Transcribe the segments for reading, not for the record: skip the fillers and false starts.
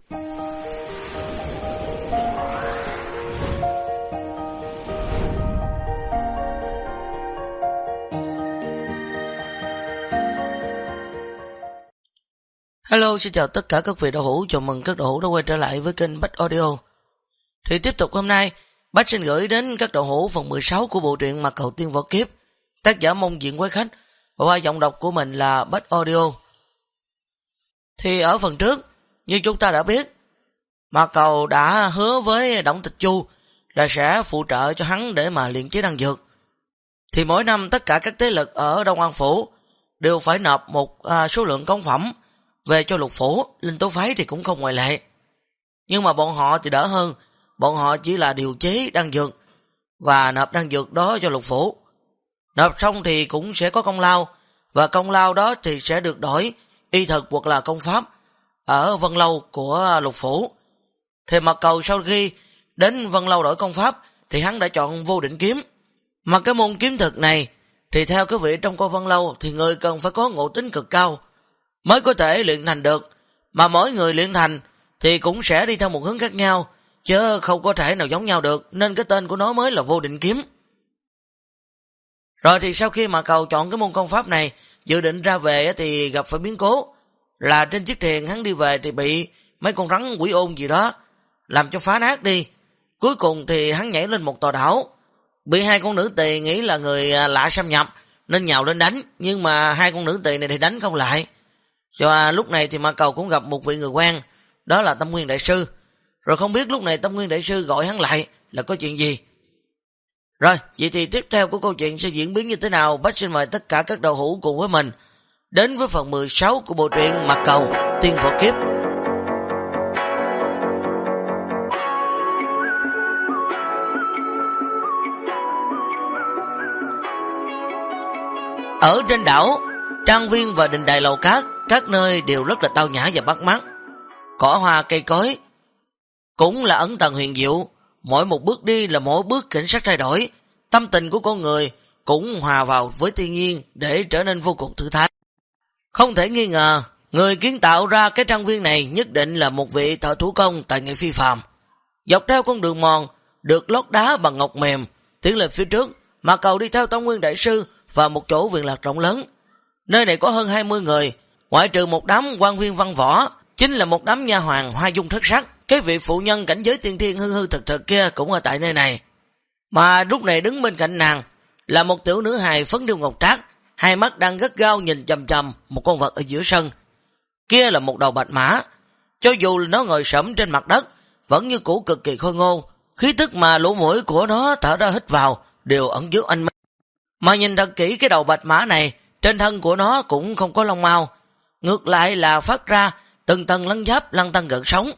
Hello, xin chào tất cả các vị đạo hữu, chào mừng các đạo hữu đã quay trở lại với kênh Bách Audio. Thì tiếp tục hôm nay, Bách xin gửi đến các đạo hữu phần 16 của bộ truyện Mặt Cầu Tiên Võ Kiếp, tác giả Mông Diện Quái Khách, và qua giọng đọc của mình là Bách Audio. Thì ở phần trước, như chúng ta đã biết, Mạc Cầu đã hứa với Đổng Tịch Chu là sẽ phụ trợ cho hắn để mà luyện chế đan dược. Thì mỗi năm tất cả các thế lực ở Đông An Phủ đều phải nộp một số lượng công phẩm về cho Lục Phủ, Linh Tố Phái thì cũng không ngoại lệ. Nhưng mà bọn họ thì đỡ hơn, bọn họ chỉ là điều chế đan dược và nộp đan dược đó cho Lục Phủ. Nộp xong thì cũng sẽ có công lao, và công lao đó thì sẽ được đổi y thực hoặc là công pháp ở Vân Lâu của Lục Phủ. Thì Mạc Cầu sau khi đến Vân Lâu đổi công pháp thì hắn đã chọn Vô Định Kiếm. Mà cái môn kiếm thực này thì theo cái vị trong coi Vân Lâu thì người cần phải có ngộ tính cực cao mới có thể luyện thành được, mà mỗi người luyện thành thì cũng sẽ đi theo một hướng khác nhau, chứ không có thể nào giống nhau được, nên cái tên của nó mới là Vô Định Kiếm. Rồi thì sau khi mà Cầu chọn cái môn công pháp này, dự định ra về thì gặp phải biến cố, là trên chiếc thuyền hắn đi về thì bị mấy con rắn quỷ ôn gì đó làm cho phá nát đi. Cuối cùng thì hắn nhảy lên một tòa đảo, bị hai con nữ tỳ nghĩ là người lạ xâm nhập nên nhào lên đánh, nhưng mà hai con nữ tỳ này thì đánh không lại. Và lúc này thì Mạc Cầu cũng gặp một vị người quen, đó là Tâm Nguyên Đại Sư. Rồi không biết lúc này Tâm Nguyên Đại Sư gọi hắn lại là có chuyện gì. Rồi, vậy thì tiếp theo của câu chuyện sẽ diễn biến như thế nào, Bách xin mời tất cả các đạo hữu cùng với mình đến với phần 16 của bộ truyện Mặt Cầu Tiên Võ Kiếp. Ở trên đảo, trang viên và đình đài lầu cát, các nơi đều rất là tao nhã và bắt mắt. Cỏ hoa cây cối cũng là ẩn tàng huyền diệu, mỗi một bước đi là mỗi bước cảnh sát thay đổi, tâm tình của con người cũng hòa vào với thiên nhiên để trở nên vô cùng thư thái. Không thể nghi ngờ, người kiến tạo ra cái trang viên này nhất định là một vị thợ thủ công tài nghệ phi phàm. Dọc theo con đường mòn được lót đá bằng ngọc mềm, tiến lên phía trước, Mạc Cầu đi theo Tâm Nguyên Đại Sư và một chỗ viện lạc rộng lớn. Nơi này có hơn 20 người, ngoại trừ một đám quan viên văn võ, chính là một đám nha hoàn hoa dung thất sắc. Cái vị phụ nhân cảnh giới tiên thiên hư hư thực thực kia cũng ở tại nơi này. Mà lúc này đứng bên cạnh nàng là một tiểu nữ hài phấn điêu ngọc trác, hai mắt đang gắt gao nhìn chằm chằm một con vật ở giữa sân. Kia là một đầu bạch mã, cho dù là nó ngồi sẫm trên mặt đất vẫn như cũ cực kỳ khôi ngô, khí tức mà lỗ mũi của nó thở ra hít vào đều ẩn dưới anh. Mà nhìn thật kỹ cái đầu bạch mã này, trên thân của nó cũng không có lông mao, ngược lại là phát ra từng tầng lân giáp lăn tăn gợn sóng.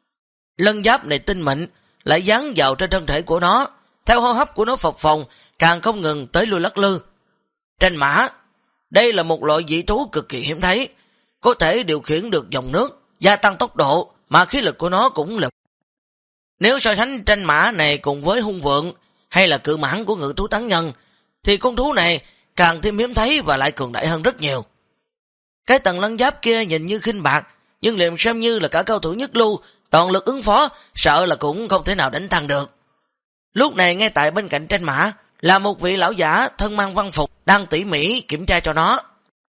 Lân giáp này tinh mịn lại dán vào trên thân thể của nó, theo hô hấp của nó phập phồng càng không ngừng tới lui lắc lư. Trên mã, đây là một loại dị thú cực kỳ hiếm thấy, có thể điều khiển được dòng nước, gia tăng tốc độ, mà khí lực của nó cũng là. Nếu so sánh trên mã này cùng với hung vượng hay là cự mãng của Ngự Thú Tán Nhân, thì con thú này càng thêm hiếm thấy và lại cường đại hơn rất nhiều. Cái tầng lân giáp kia nhìn như khinh bạc, nhưng liền xem như là cả cao thủ nhất lưu, toàn lực ứng phó, sợ là cũng không thể nào đánh tăng được. Lúc này ngay tại bên cạnh trên mã là một vị lão giả thân mang văn phục đang tỉ mỉ kiểm tra cho nó.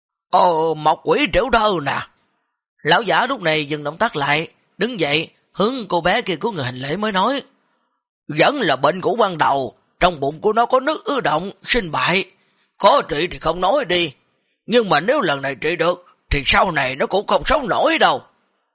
Ồ, Mộc Quỷ Triểu Đơ nè. Lão giả lúc này dừng động tác lại, đứng dậy hướng cô bé kia của người hành lễ mới nói: vẫn là bệnh cũ ban đầu, trong bụng của nó có nước ứ động, sinh bại. Khó trị thì không nói đi, nhưng mà nếu lần này trị được thì sau này nó cũng không sống nổi đâu.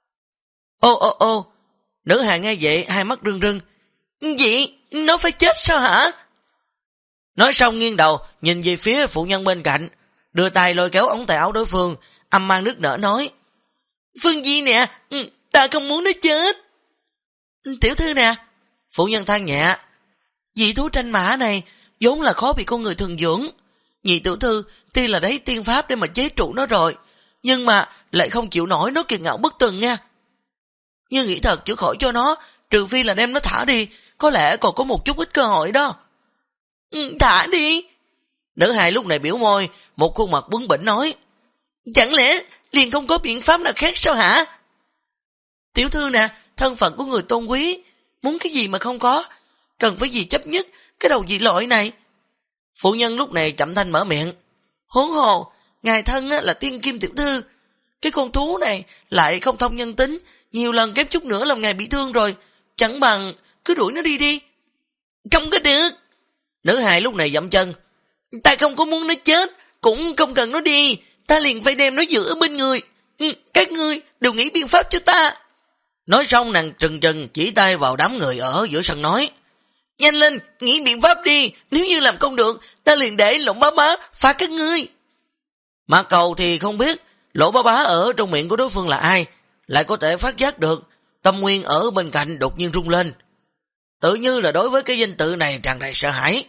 Ô, nữ hài nghe vậy hai mắt rưng rưng. Gì? Nó phải chết sao hả? Nói xong nghiêng đầu nhìn về phía phụ nhân bên cạnh, đưa tay lôi kéo ống tay áo đối phương, âm mang nước nở nói: Phương Di nè, ta không muốn nó chết. Tiểu thư nè, phụ nhân than nhẹ, dị thú tranh mã này vốn là khó bị con người thường dưỡng. Nhị tiểu thư tuy là lấy tiên pháp để mà chế trụ nó rồi, nhưng mà lại không chịu nổi nó kiệt ngạo bất tuần nha. Nhưng nghĩ thật chữa khỏi cho nó, trừ phi là đem nó thả đi, có lẽ còn có một chút ít cơ hội đó. Thả đi. Nữ hài lúc này biểu môi, một khuôn mặt bướng bỉnh nói: Chẳng lẽ liền không có biện pháp nào khác sao hả? Tiểu thư nè, thân phận của người tôn quý, muốn cái gì mà không có, cần phải gì chấp nhất cái đầu dị loại này. Phụ nhân lúc này chậm thanh mở miệng. Huống hồ, ngài thân là tiên kim tiểu thư, cái con thú này lại không thông nhân tính, nhiều lần kém chút nữa làm ngài bị thương rồi, chẳng bằng cứ đuổi nó đi đi. Không có được. Nữ hài lúc này dậm chân. Ta không có muốn nó chết, cũng không cần nó đi, ta liền phải đem nó giữ ở bên người. Các ngươi đều nghĩ biện pháp cho ta. Nói xong nàng trừng trừng chỉ tay vào đám người ở giữa sân nói. Nhanh lên, nghĩ biện pháp đi, nếu như làm không được, ta liền để Lỗ Bá Bá phá các ngươi. Mạc Cầu thì không biết Lỗ Bá Bá ở trong miệng của đối phương là ai, lại có thể phát giác được tâm nguyên ở bên cạnh đột nhiên rung lên. Tự như là đối với cái danh tự này tràn đầy sợ hãi.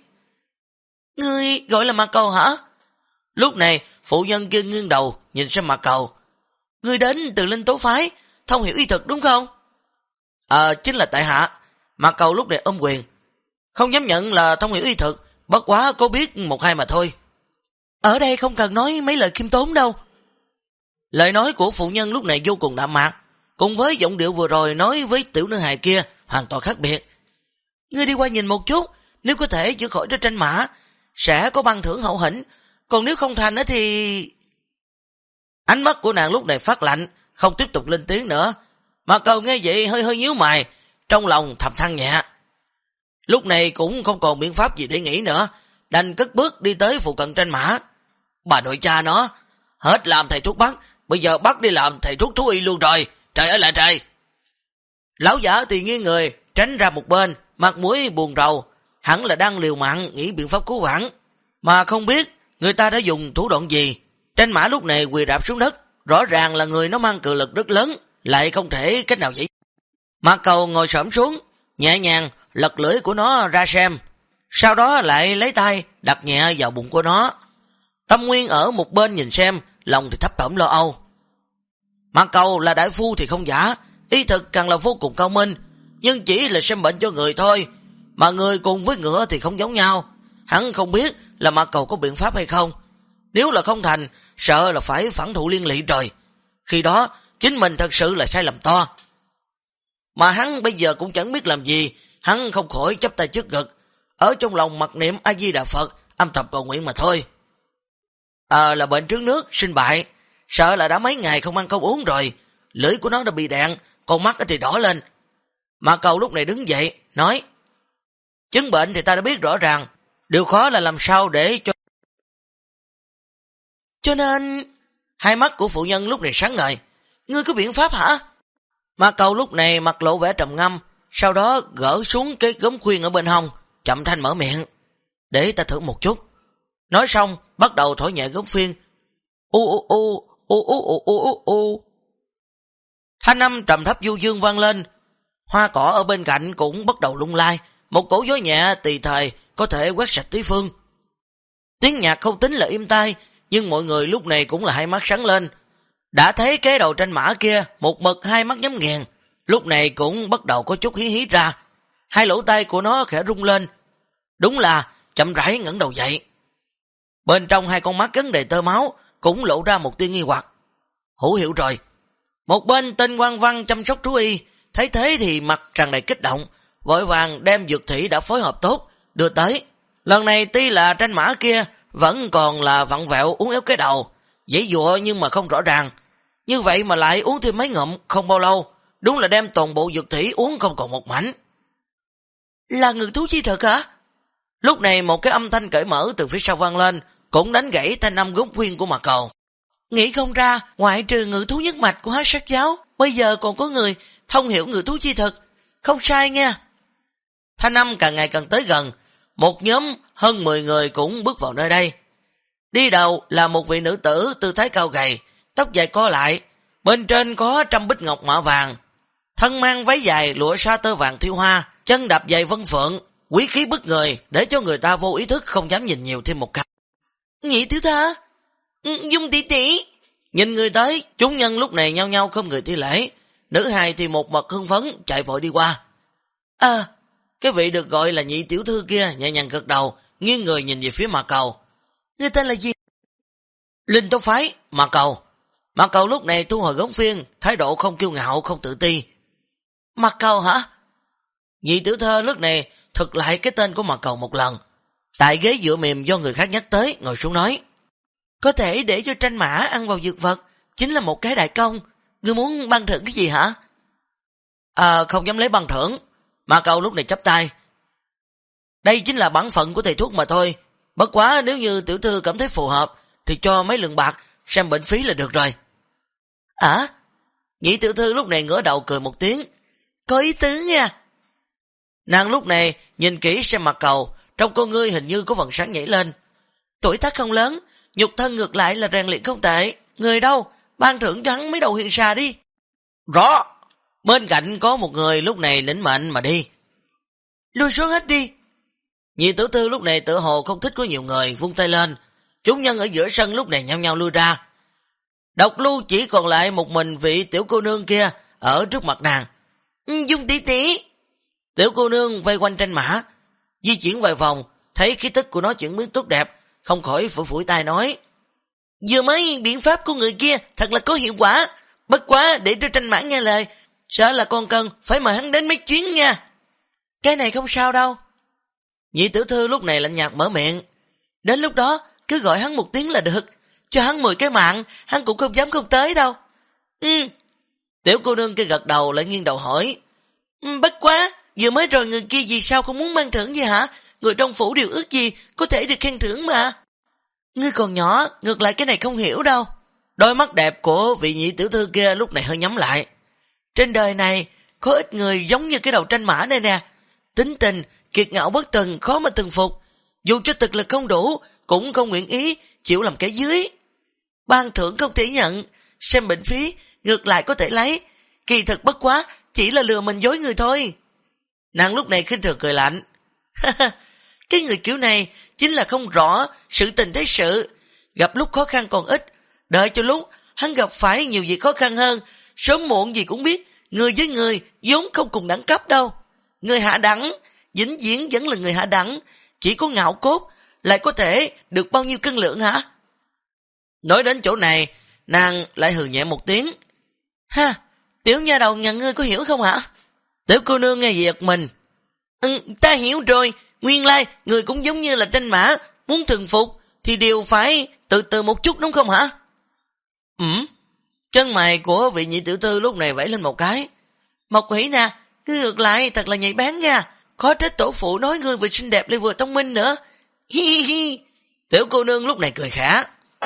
Ngươi gọi là Mạc Cầu hả? Lúc này phụ nhân kia nghiêng đầu nhìn xem Mạc Cầu. Ngươi đến từ Linh Tố Phái, thông hiểu y thực đúng không? Chính là tại hạ. Mạc Cầu lúc này ôm quyền. Không dám nhận là thông hiểu y thực, bất quá có biết một hai mà thôi. Ở đây không cần nói mấy lời khiêm tốn đâu. Lời nói của phụ nhân lúc này vô cùng đạm mạc, cùng với giọng điệu vừa rồi nói với tiểu nữ hài kia hoàn toàn khác biệt. Ngươi đi qua nhìn một chút, nếu có thể chữa khỏi ra tranh mã, sẽ có ban thưởng hậu hĩnh, còn nếu không thành thì... Ánh mắt của nàng lúc này phát lạnh, không tiếp tục lên tiếng nữa. Mà Cầu nghe vậy hơi nhíu mày, trong lòng thầm than nhẹ. Lúc này cũng không còn biện pháp gì để nghĩ nữa, đành cất bước đi tới phụ cận tranh mã. Bà nội cha nó, hết làm thầy thuốc bắc, bây giờ bắt đi làm thầy thuốc thú y luôn rồi, trời ơi là trời. Lão giả thì nghiêng người, tránh ra một bên, mặt mũi buồn rầu, hẳn là đang liều mạng nghĩ biện pháp cứu vãn, mà không biết người ta đã dùng thủ đoạn gì. Tranh mã lúc này quỳ rạp xuống đất, rõ ràng là người nó mang cự lực rất lớn, lại không thể cách nào vậy. Mạc Cầu ngồi xổm xuống, nhẹ nhàng lật lưỡi của nó ra xem, sau đó lại lấy tay đặt nhẹ vào bụng của nó. Tâm Nguyên ở một bên nhìn xem, lòng thì thấp thỏm lo âu. Mạc Cầu là đại phu thì không giả, y thực càng là vô cùng cao minh, nhưng chỉ là xem bệnh cho người thôi, mà người cùng với ngựa thì không giống nhau. Hắn không biết là Mạc Cầu có biện pháp hay không. Nếu là không thành, sợ là phải phản thụ liên lụy rồi. Khi đó, chính mình thật sự là sai lầm to. Mà hắn bây giờ cũng chẳng biết làm gì, hắn không khỏi chắp tay trước ngực, ở trong lòng mặc niệm A Di Đà Phật, âm thầm cầu nguyện mà thôi. Là bệnh trướng nước, sinh bại, sợ là đã mấy ngày không ăn không uống rồi, lưỡi của nó đã bị đạn, con mắt thì đỏ lên. Mạc Cầu lúc này đứng dậy, nói, chứng bệnh thì ta đã biết rõ ràng, điều khó là làm sao để cho nên... Hai mắt của phụ nhân lúc này sáng ngời. Ngươi có biện pháp hả? Mạc Cầu lúc này mặt lộ vẻ trầm ngâm, sau đó gỡ xuống cái gấm khuyên ở bên hông, chậm thanh mở miệng. Để ta thử một chút. Nói xong, bắt đầu thổi nhẹ gấm phiên. Thanh âm trầm thấp du dương vang lên. Hoa cỏ ở bên cạnh cũng bắt đầu lung lay, một cổ gió nhẹ tùy thời có thể quét sạch tứ phương. Tiếng nhạc không tính là im tai, nhưng mọi người lúc này cũng là hai mắt sáng lên. Đã thấy cái đầu tranh mã kia, một mực hai mắt nhắm nghiền, lúc này cũng bắt đầu có chút hí hí ra. Hai lỗ tai của nó khẽ rung lên. Đúng là chậm rãi ngẩng đầu dậy. Bên trong hai con mắt gắn đầy tơ máu, cũng lộ ra một tia nghi hoặc. Hữu hiệu rồi. Một bên tên quan văn chăm sóc thú y, thấy thế thì mặt tràn đầy kích động, vội vàng đem dược thủy đã phối hợp tốt, đưa tới. Lần này tuy là tranh mã kia, vẫn còn là vặn vẹo uống éo cái đầu, dễ dụa nhưng mà không rõ ràng. Như vậy mà lại uống thêm mấy ngụm không bao lâu, đúng là đem toàn bộ dược thủy uống không còn một mảnh. Là ngự thú chi thực hả? Lúc này một cái âm thanh cởi mở từ phía sau vang lên, cũng đánh gãy thanh âm gốc khuyên của Mạc Cầu. Nghĩ không ra, ngoại trừ ngự thú nhất mạch của Hắc Sát giáo, bây giờ còn có người thông hiểu ngự thú chi thực. Không sai nha. Thanh âm càng ngày càng tới gần, một nhóm hơn 10 người cũng bước vào nơi đây. Đi đầu là một vị nữ tử tư thái cao gầy, tóc dài co lại, bên trên có trăm bích ngọc mạ vàng, thân mang váy dài lụa sa tơ vàng thiêu hoa, chân đạp giày vân phượng, quý khí bức người, để cho người ta vô ý thức không dám nhìn nhiều thêm một cái. Nhị tiểu thư, Dung tỷ tỷ. Nhìn người tới, chúng nhân lúc này nhau nhau không người thi lễ, nữ hài thì một mật hưng phấn chạy vội đi qua. Cái vị được gọi là nhị tiểu thư kia nhẹ nhàng gật đầu, nghiêng người nhìn về phía Mạc Cầu. Người tên là gì? Linh Tố Phái, Mạc Cầu. Mạc Cầu lúc này thu hồi gống phiên, thái độ không kiêu ngạo, không tự ti, Mặt Cầu hả? Nhị tiểu thơ lúc này thực lại cái tên của Mặt Cầu một lần. Tại ghế dựa mềm do người khác nhắc tới, ngồi xuống nói. Có thể để cho tranh mã ăn vào dược vật, chính là một cái đại công. Ngươi muốn ban thưởng cái gì hả? Không dám lấy ban thưởng. Mặt Cầu lúc này chắp tay. Đây chính là bản phận của thầy thuốc mà thôi. Bất quá nếu như tiểu thư cảm thấy phù hợp, thì cho mấy lượng bạc xem bệnh phí là được rồi. Nhị tiểu thư lúc này ngửa đầu cười một tiếng. Có ý tứ nha. Nàng lúc này nhìn kỹ xem Mặt Cầu, trong con ngươi hình như có vầng sáng nhảy lên. Tuổi tác không lớn, nhục thân ngược lại là rèn luyện không tệ. Người đâu, ban thưởng cho hắn mấy đầu huyền xà đi. Rõ. Bên cạnh có một người lúc này lĩnh mệnh mà đi. Lui xuống hết đi. Nhị tiểu thư lúc này tự hồ không thích có nhiều người, vung tay lên. Chúng nhân ở giữa sân lúc này nhau nhau lui ra. Độc Lưu chỉ còn lại một mình vị tiểu cô nương kia ở trước mặt nàng. Dung tỷ tỷ. Tiểu cô nương vây quanh tranh mã, di chuyển vài vòng, thấy khí tức của nó chuyển biến tốt đẹp, không khỏi phủi tay nói. Vừa mới biện pháp của người kia thật là có hiệu quả, bất quá để cho tranh mã nghe lời, sợ là còn cần phải mời hắn đến mấy chuyến nha. Cái này không sao đâu. Nhị tiểu thư lúc này lạnh nhạt mở miệng. Đến lúc đó cứ gọi hắn một tiếng là được, cho hắn 10 cái mạng, hắn cũng không dám không tới đâu. Tiểu cô nương kia gật đầu lại nghiêng đầu hỏi. Bất quá, vừa mới rồi người kia vì sao không muốn mang thưởng gì hả? Người trong phủ điều ước gì, có thể được khen thưởng mà. Ngươi còn nhỏ, ngược lại cái này không hiểu đâu. Đôi mắt đẹp của vị nhị tiểu thư kia lúc này hơi nhắm lại. Trên đời này, có ít người giống như cái đầu tranh mã này nè. Tính tình, kiệt ngạo bất tuần, khó mà từng phục. Dù cho thực lực không đủ, cũng không nguyện ý, chịu làm cái dưới. Ban thưởng không thể nhận, xem bệnh phí, ngược lại có thể lấy. Kỳ thực bất quá, chỉ là lừa mình dối người thôi. Nàng lúc này khinh thường cười lạnh. Cái người kiểu này chính là không rõ sự tình thế sự. Gặp lúc khó khăn còn ít, đợi cho lúc hắn gặp phải nhiều việc khó khăn hơn, sớm muộn gì cũng biết, người với người vốn không cùng đẳng cấp đâu. Người hạ đẳng, vĩnh viễn vẫn là người hạ đẳng, chỉ có ngạo cốt, lại có thể được bao nhiêu cân lượng hả? Nói đến chỗ này, nàng lại hừ nhẹ một tiếng. Ha, tiểu nha đầu nhà ngươi có hiểu không hả? Tiểu cô nương nghe giật mình. Ta hiểu rồi, nguyên lai người cũng giống như là tranh mã, muốn thường phục thì đều phải từ từ một chút đúng không hả? Chân mày của vị nhị tiểu thư lúc này vẫy lên một cái. Mộc Hỷ nè, ngươi ngược lại thật là nhạy bén nha, khó trách tổ phụ nói ngươi vừa xinh đẹp lại vừa thông minh nữa. Hi hi hi. Tiểu cô nương lúc này cười khả.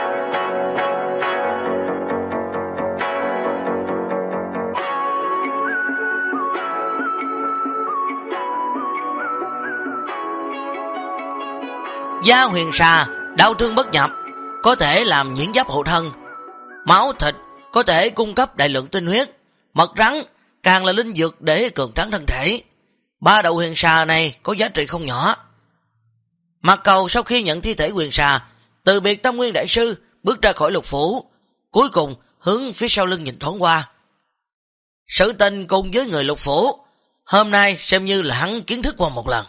Da huyền xà, đau thương bất nhập, có thể làm nhiễm giáp hộ thân. Máu thịt có thể cung cấp đại lượng tinh huyết. Mật rắn càng là linh dược để cường tráng thân thể. 3 đầu huyền xà này có giá trị không nhỏ. Mặt Cầu sau khi nhận thi thể huyền xà, từ biệt Tâm Nguyên đại sư, bước ra khỏi lục phủ, cuối cùng hướng phía sau lưng nhìn thoáng qua. Sự tình cùng với người lục phủ, hôm nay xem như là hắn kiến thức qua một lần.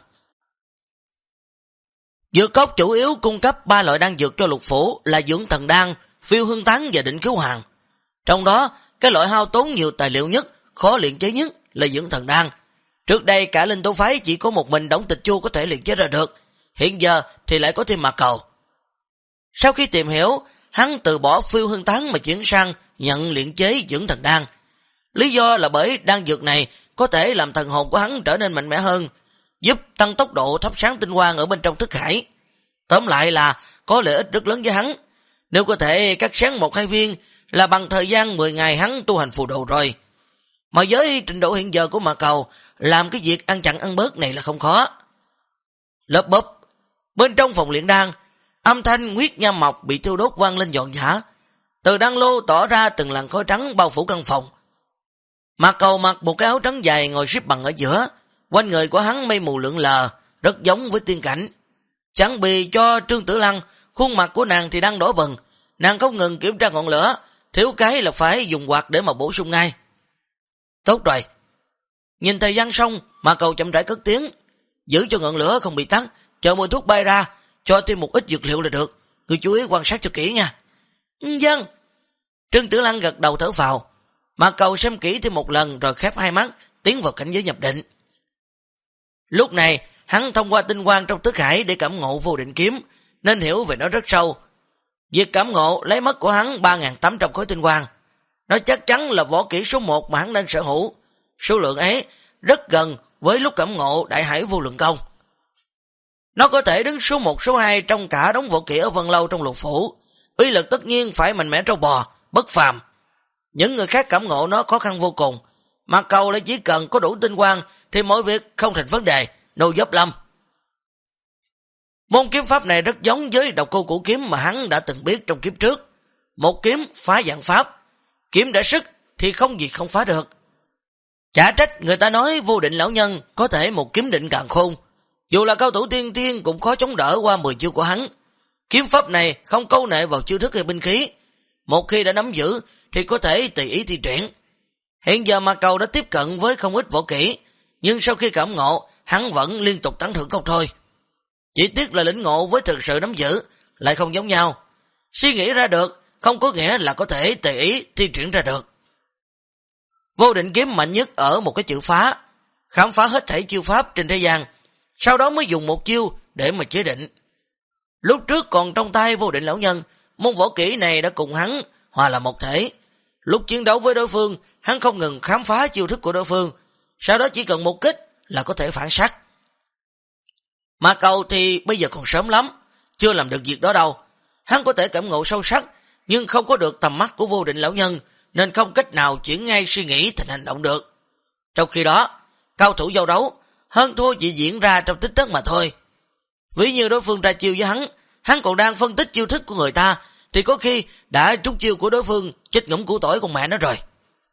Dược cốc chủ yếu cung cấp 3 loại đan dược cho lục phủ là dưỡng thần đan, phiêu hương tán và định cứu hoàng. Trong đó, cái loại hao tốn nhiều tài liệu nhất, khó luyện chế nhất là dưỡng thần đan. Trước đây cả Linh Tố phái chỉ có một mình Đổng Tịch Chu có thể luyện chế ra được, hiện giờ thì lại có thêm Mặt Cầu. Sau khi tìm hiểu, hắn từ bỏ phiêu hương tán mà chuyển sang nhận luyện chế dưỡng thần đan. Lý do là bởi đan dược này có thể làm thần hồn của hắn trở nên mạnh mẽ hơn, giúp tăng tốc độ thắp sáng tinh quang ở bên trong thức hải. Tóm lại là có lợi ích rất lớn với hắn. Nếu có thể cắt sáng 1-2 viên là bằng thời gian 10 ngày hắn tu hành phù đồ rồi. Mà với trình độ hiện giờ của Mặt Cầu, làm cái việc ăn chặn ăn bớt này là không khó. Lớp bóp, bên trong phòng luyện đan, âm thanh huyết nham mộc bị thiêu đốt vang lên giòn giã. Từ đan lô tỏ ra từng làn khói trắng bao phủ căn phòng. Mặt Cầu mặc một cái áo trắng dài ngồi xếp bằng ở giữa, quanh người của hắn mây mù lượn lờ, rất giống với tiên cảnh. Chẳng bị cho Trương Tử Lăng, khuôn mặt của nàng thì đang đỏ bừng, nàng không ngừng kiểm tra ngọn lửa, thiếu cái là phải dùng quạt để mà bổ sung ngay. Tốt rồi. Nhìn thời gian xong, Mặt Cầu chậm rãi cất tiếng, giữ cho ngọn lửa không bị tắt, chờ mùi thuốc bay ra, cho thêm một ít dược liệu là được. Ngươi chú ý quan sát cho kỹ nha. Vâng. Trương Tử Lăng gật đầu thở phào. Mặt Cầu xem kỹ thêm một lần rồi khép hai mắt, tiến vào cảnh giới nhập định. Lúc này, hắn thông qua tinh quang trong thức hải để cảm ngộ vô định kiếm, nên hiểu về nó rất sâu. Việc cảm ngộ lấy mất của hắn 3.800 khối tinh quang. Nó chắc chắn là võ kỹ số 1 mà hắn đang sở hữu. Số lượng ấy rất gần với lúc cảm ngộ đại hải vô lượng công. Nó có thể đứng số 1, số 2 trong cả đống võ kỹ ở Vân Lâu trong lục phủ. Uy lực tất nhiên phải mạnh mẽ trâu bò, bất phàm. Những người khác cảm ngộ nó khó khăn vô cùng. Mà Cầu lại chỉ cần có đủ tinh quang thì mọi việc không thành vấn đề, no problem. Môn kiếm pháp này rất giống với độc cô cửu kiếm mà hắn đã từng biết trong kiếp trước. Một kiếm phá vạn pháp, kiếm đã sức thì không gì không phá được. Chả trách người ta nói vô định lão nhân có thể một kiếm định càn khôn. Dù là cao thủ tiên tiên cũng khó chống đỡ qua 10 chiêu của hắn. Kiếm pháp này không câu nệ vào chiêu thức hay binh khí. Một khi đã nắm giữ thì có thể tùy ý thi triển. Hiện giờ Ma Cầu đã tiếp cận với không ít võ kỹ, nhưng sau khi cảm ngộ, hắn vẫn liên tục tán thưởng không thôi. Chỉ tiếc là lĩnh ngộ với thực sự nắm giữ lại không giống nhau. Suy nghĩ ra được không có nghĩa là có thể tùy ý thi triển ra được. Vô định kiếm mạnh nhất ở một cái chữ phá, khám phá hết thảy chiêu pháp trên thế gian, sau đó mới dùng một chiêu để mà chế định. Lúc trước còn trong tay vô định lão nhân, môn võ kỹ này đã cùng hắn hòa là một thể. Lúc chiến đấu với đối phương, hắn không ngừng khám phá chiêu thức của đối phương, sau đó chỉ cần một kích là có thể phản sát. Mà Cầu thì bây giờ còn sớm lắm, chưa làm được việc đó đâu. Hắn có thể cảm ngộ sâu sắc, nhưng không có được tầm mắt của vô định lão nhân, nên không cách nào chuyển ngay suy nghĩ thành hành động được. Trong khi đó, cao thủ giao đấu, hơn thua chỉ diễn ra trong tích tắc mà thôi. Ví như đối phương ra chiêu với hắn còn đang phân tích chiêu thức của người ta, thì có khi đã trúng chiêu của đối phương, chết ngủm củ tỏi con mẹ nó rồi.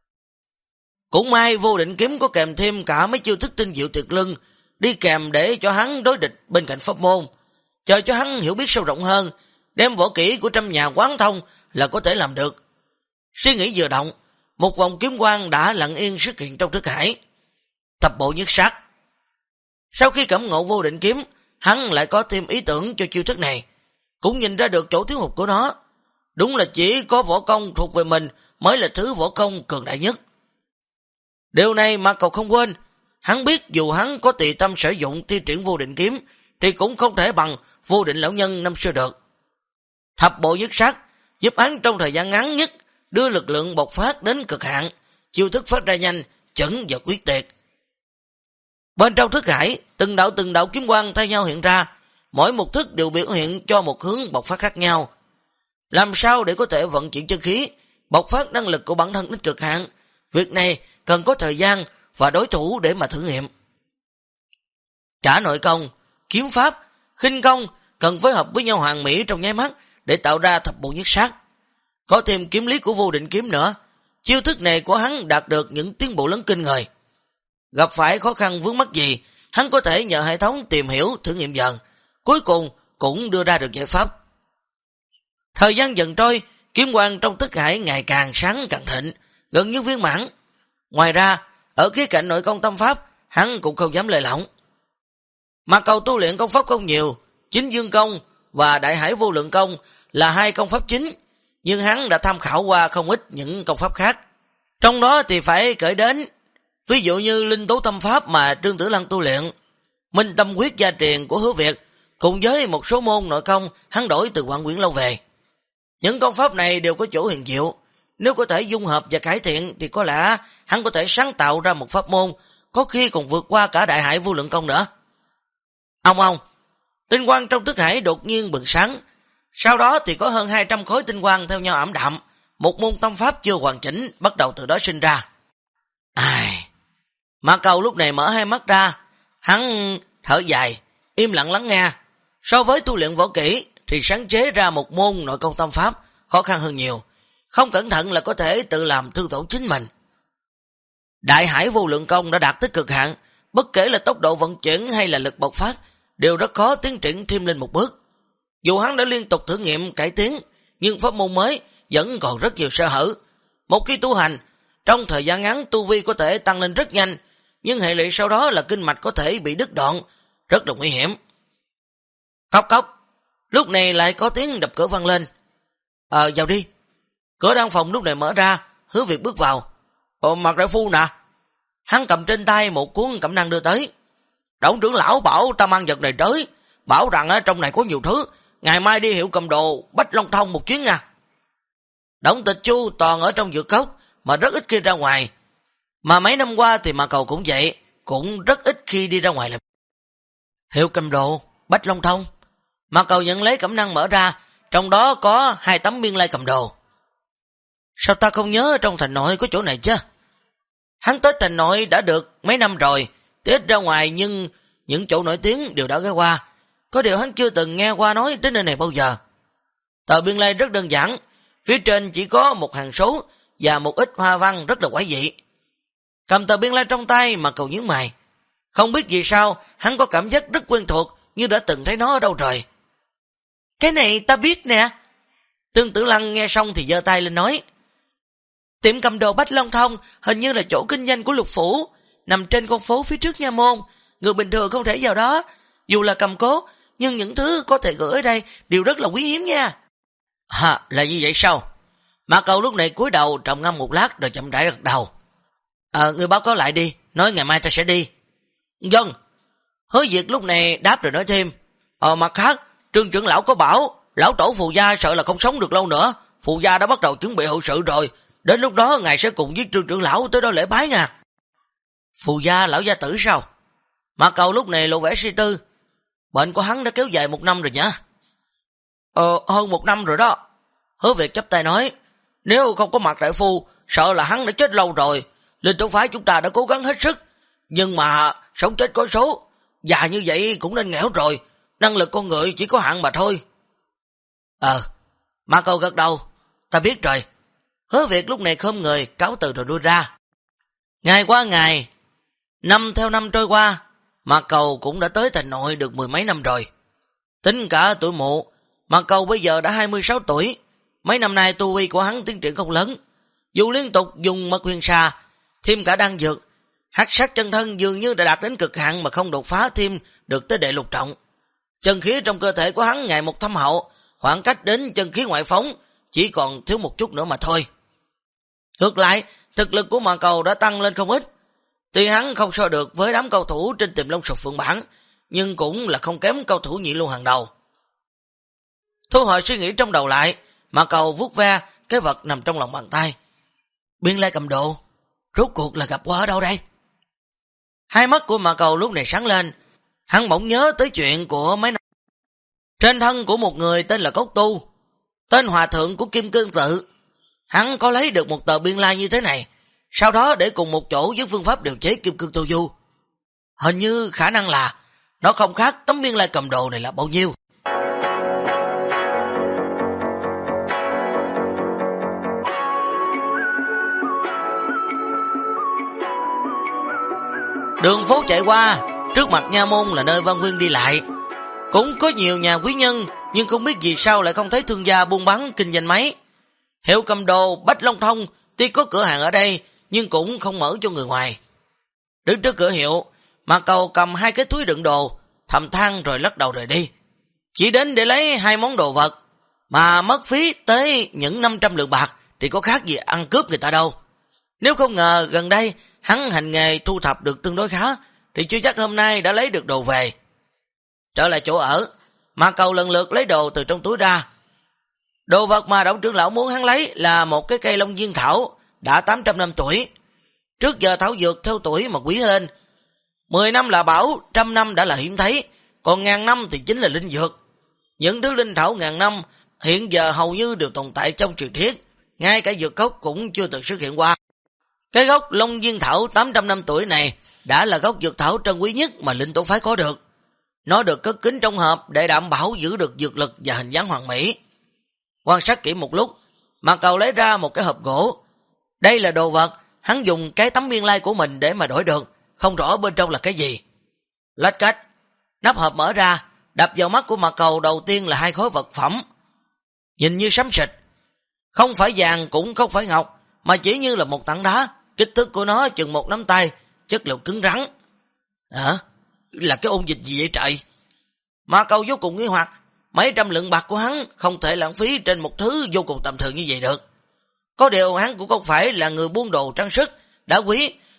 Cũng may vô định kiếm có kèm thêm cả mấy chiêu thức tinh diệu tuyệt luân, đi kèm để cho hắn đối địch bên cạnh pháp môn, chờ cho hắn hiểu biết sâu rộng hơn, đem võ kỹ của trăm nhà quán thông là có thể làm được. Suy nghĩ vừa động, một vòng kiếm quang đã lặng yên xuất hiện trong thức hải. Thập bộ nhất sát. Sau khi cảm ngộ vô định kiếm, hắn lại có thêm ý tưởng cho chiêu thức này, cũng nhìn ra được chỗ thiếu hụt của nó. Đúng là chỉ có võ công thuộc về mình mới là thứ võ công cường đại nhất. Điều này mà cậu không quên, hắn biết dù hắn có tùy tâm sử dụng thi triển vô định kiếm thì cũng không thể bằng vô định lão nhân năm xưa được. Thập bộ nhất sát giúp hắn trong thời gian ngắn nhất đưa lực lượng bộc phát đến cực hạn, chiêu thức phát ra nhanh, chuẩn và quyết tuyệt. Bên trong thức hải, từng đạo kiếm quang thay nhau hiện ra, mỗi một thức đều biểu hiện cho một hướng bộc phát khác nhau. Làm sao để có thể vận chuyển chân khí, bộc phát năng lực của bản thân đến cực hạn, việc này cần có thời gian và đối thủ để mà thử nghiệm. Cả nội công, kiếm pháp, khinh công cần phối hợp với nhau hoàn mỹ trong nháy mắt để tạo ra thập bộ nhất sát. Có thêm kiếm lý của vô định kiếm nữa, chiêu thức này của hắn đạt được những tiến bộ lớn kinh người. Gặp phải khó khăn vướng mắc gì, hắn có thể nhờ hệ thống tìm hiểu, thử nghiệm dần, cuối cùng cũng đưa ra được giải pháp. Thời gian dần trôi, kiếm quang trong thức hải ngày càng sáng càng thịnh, gần như viên mãn. Ngoài ra, ở khía cạnh nội công tâm pháp, hắn cũng không dám lơi lỏng. Mà Cầu tu luyện công pháp không nhiều, Chính Dương công và Đại Hải vô lượng công là hai công pháp chính, nhưng hắn đã tham khảo qua không ít những công pháp khác. Trong đó thì phải kể đến, ví dụ như Linh Tố Tâm Pháp mà Trương Tử Lăng tu luyện, Minh Tâm Quyết gia truyền của Hứa Việt, cùng với một số môn nội công hắn đổi từ Quảng Quyển Lâu về. Những công pháp này đều có chỗ huyền diệu, nếu có thể dung hợp và cải thiện thì có lẽ hắn có thể sáng tạo ra một pháp môn, có khi còn vượt qua cả Đại Hải vô lượng công nữa. Ông, tinh quang trong thức hải đột nhiên bừng sáng, sau đó thì có hơn 200 khối tinh quang theo nhau ảm đạm, một môn tâm pháp chưa hoàn chỉnh bắt đầu từ đó sinh ra. Mã Cầu lúc này mở hai mắt ra, hắn thở dài, im lặng lắng nghe. So với tu luyện võ kỹ thì sáng chế ra một môn nội công tâm pháp khó khăn hơn nhiều, không cẩn thận là có thể tự làm thương tổn chính mình. Đại Hải vô lượng công đã đạt tới cực hạn, bất kể là tốc độ vận chuyển hay là lực bộc phát đều rất khó tiến triển thêm lên một bước. Dù hắn đã liên tục thử nghiệm cải tiến, nhưng pháp môn mới vẫn còn rất nhiều sơ hở. Một khi tu hành, trong thời gian ngắn tu vi có thể tăng lên rất nhanh, nhưng hệ lụy sau đó là kinh mạch có thể bị đứt đoạn, rất là nguy hiểm. Cốc cốc, lúc này lại có tiếng đập cửa vang lên. Vào đi. Cửa đan phòng lúc này mở ra, Hứa Việt bước vào. Mặt đại phu nè. Hắn cầm trên tay một cuốn cẩm nang đưa tới. Đổng trưởng lão bảo ta mang vật này tới, bảo rằng ở trong này có nhiều thứ, ngày mai đi Hiệu Cầm Đồ Bách Long Thông một chuyến nha. Đổng Tịch Chu toàn ở trong dược cốc mà rất ít khi ra ngoài, mà mấy năm qua thì Mạc Cầu cũng vậy, cũng rất ít khi đi ra ngoài làm. Hiệu Cầm Đồ Bách Long Thông. Mạc Cầu nhận lấy cẩm nang mở ra, trong đó có 2 tấm biên lai cầm đồ. Sao ta không nhớ trong thành nội có chỗ này chứ? Hắn tới thành nội đã được mấy năm rồi, ít ra ngoài nhưng những chỗ nổi tiếng đều đã ghé qua. Có điều hắn chưa từng nghe qua nói đến nơi này bao giờ. Tờ biên lai rất đơn giản, phía trên chỉ có một hàng số và một ít hoa văn rất là quái dị. Cầm tờ biên lai trong tay mà Cầu nhướng mày. Không biết vì sao hắn có cảm giác rất quen thuộc, như đã từng thấy nó ở đâu rồi. Cái này ta biết nè. Tương Tử Lăng nghe xong thì giơ tay lên nói. Tiệm cầm đồ Bách Long Thông hình như là chỗ kinh doanh của Lục Phủ, nằm trên con phố phía trước nha môn. Người bình thường không thể vào đó, dù là cầm cố, nhưng những thứ có thể gửi ở đây đều rất là quý hiếm nha. Là như vậy sao? Mạc Cầu lúc này cúi đầu trầm ngâm một lát rồi chậm rãi gật đầu. Người báo cáo lại đi, nói ngày mai ta sẽ đi. Vâng. Hứa Việt lúc này đáp rồi nói thêm. Mặt khác, Trương trưởng lão có bảo, lão tổ Phù Gia sợ là không sống được lâu nữa. Phù Gia đã bắt đầu chuẩn bị hậu sự rồi. Đến lúc đó ngài sẽ cùng với Trương trưởng lão tới đó lễ bái nha. Phù Gia lão gia tử sao? Mạc Cầu lúc này lộ vẻ suy tư. Bệnh của hắn đã kéo dài 1 năm rồi nhá. Hơn 1 năm rồi đó. Hứa Việt chắp tay nói. Nếu không có Mạc đại phu, sợ là hắn đã chết lâu rồi. Linh Tông phái chúng ta đã cố gắng hết sức, nhưng mà sống chết có số. Già như vậy cũng nên nghèo rồi. Năng lực con người chỉ có hạn mà thôi. Mạc Cầu gật đầu. Ta biết rồi. Hứa Việt lúc này khom người cáo từ rồi lui ra. Ngày qua ngày, năm theo năm trôi qua, Mạc Cầu cũng đã tới thành nội được 10 mấy năm rồi. Tính cả tuổi mụ, Mạc Cầu bây giờ đã 26 tuổi. Mấy năm nay tu vi của hắn tiến triển không lớn. Dù liên tục dùng mật huyền xà, thêm cả đan dược, hắc sát chân thân dường như đã đạt đến cực hạn mà không đột phá thêm được tới đệ lục trọng. Chân khí trong cơ thể của hắn ngày một thâm hậu, khoảng cách đến chân khí ngoại phóng chỉ còn thiếu một chút nữa mà thôi. Ngược lại, thực lực của Mạc Cầu đã tăng lên không ít. Tuy hắn không so được với đám cầu thủ trên Tiềm Long Sụp Phượng Bản, nhưng cũng là không kém cầu thủ nhị lưu hàng đầu. Thu hồi suy nghĩ trong đầu lại, Mạc Cầu vuốt ve cái vật nằm trong lòng bàn tay. Biên lai cầm đồ, rốt cuộc là gặp qua ở đâu đây? Hai mắt của Mạc Cầu lúc này sáng lên, hắn bỗng nhớ tới chuyện của mấy năm. Trên thân của một người tên là Cốc Tu, tên hòa thượng của Kim Cương Tự, hắn có lấy được một tờ biên lai như thế này, sau đó để cùng một chỗ với phương pháp điều chế Kim Cương Tu Du. Hình như khả năng là nó không khác tấm biên lai cầm đồ này là bao nhiêu. Đường phố chạy qua, trước mặt nha môn là nơi Văn Viên đi lại. Cũng có nhiều nhà quý nhân, nhưng không biết vì sao lại không thấy thương gia buôn bán kinh doanh mấy. Hiệu Cầm Đồ Bách Long Thông tuy có cửa hàng ở đây, nhưng cũng không mở cho người ngoài. Đứng trước cửa hiệu, Mạc Cầu cầm 2 cái túi đựng đồ, thầm than rồi lắc đầu rời đi. Chỉ đến để lấy 2 món đồ vật, mà mất phí tới những 500 lượng bạc, thì có khác gì ăn cướp người ta đâu. Nếu không ngờ gần đây hắn hành nghề thu thập được tương đối khá, thì chưa chắc hôm nay đã lấy được đồ về. Trở lại chỗ ở, Mạc Cầu lần lượt lấy đồ từ trong túi ra. Đồ vật mà Đổng trưởng lão muốn hắn lấy là một cái cây Long Diên Thảo đã 800 năm tuổi. Trước giờ thảo dược theo tuổi mà quý lên. 10 năm là bảo, 100 năm đã là hiếm thấy, còn 1000 năm thì chính là linh dược. Những thứ linh thảo 1000 năm hiện giờ hầu như đều tồn tại trong truyền thuyết, ngay cả dược cốc cũng chưa từng xuất hiện qua. Cái gốc Long Diên Thảo 800 năm tuổi này đã là gốc dược thảo trân quý nhất mà Linh Tổ phái có được. Nó được cất kín trong hộp để đảm bảo giữ được dược lực và hình dáng hoàn mỹ. Quan sát kỹ một lúc, Mạc Cầu lấy ra một cái hộp gỗ. Đây là đồ vật hắn dùng cái tấm biên lai của mình để mà đổi được, không rõ bên trong là cái gì. Lách cách, nắp hộp mở ra, đập vào mắt của Mạc Cầu đầu tiên là 2 khối vật phẩm. Nhìn như xám xịt, không phải vàng cũng không phải ngọc, mà chỉ như là một tảng đá, kích thước của nó chừng 1 nắm tay, chất liệu cứng rắn. Là cái ôn dịch gì vậy trời? Mạc Cầu vô cùng nghi hoặc, mấy trăm lượng bạc của hắn không thể lãng phí trên một thứ vô cùng tầm thường như vậy được. Có điều hắn cũng không phải là người buôn đồ trang sức, đá quý,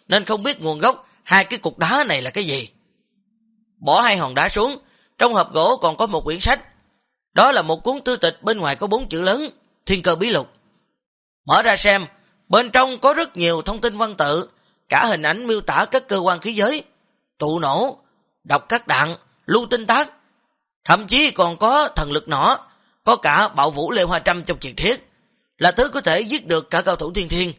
nên không biết nguồn gốc hai cái cục đá này là cái gì. Bỏ hai hòn đá xuống, trong hộp gỗ còn có một quyển sách. Đó là một cuốn thư tịch, bên ngoài có 4 chữ lớn: Thiên Cơ Bí Lục. Mở ra xem, bên trong có rất nhiều thông tin văn tự, cả hình ảnh miêu tả các cơ quan khí giới, tụ nổ, độc các đạn, lưu tinh tác, thậm chí còn có thần lực nỏ, có cả bạo vũ Lê Hoa Trâm trong truyền thuyết, là thứ có thể giết được cả cao thủ thiên thiên.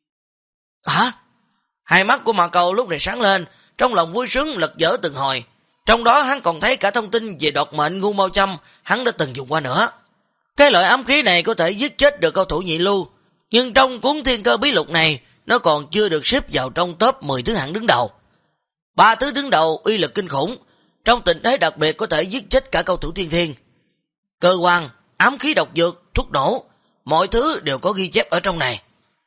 Hả? Hai mắt của Mạc Cầu lúc này sáng lên, trong lòng vui sướng lật dở từng hồi. Trong đó hắn còn thấy cả thông tin về đoạt mệnh Ngu Mao Châm hắn đã từng dùng qua nữa. Cái loại ám khí này có thể giết chết được cao thủ nhị lưu, nhưng trong cuốn Thiên Cơ Bí Lục này, nó còn chưa được xếp vào trong top 10 thứ hạng đứng đầu. 3 thứ đứng đầu uy lực kinh khủng, trong tình thế đặc biệt có thể giết chết cả cao thủ thiên thiên. Cơ quan, ám khí, độc dược, thuốc nổ, mọi thứ đều có ghi chép ở trong này.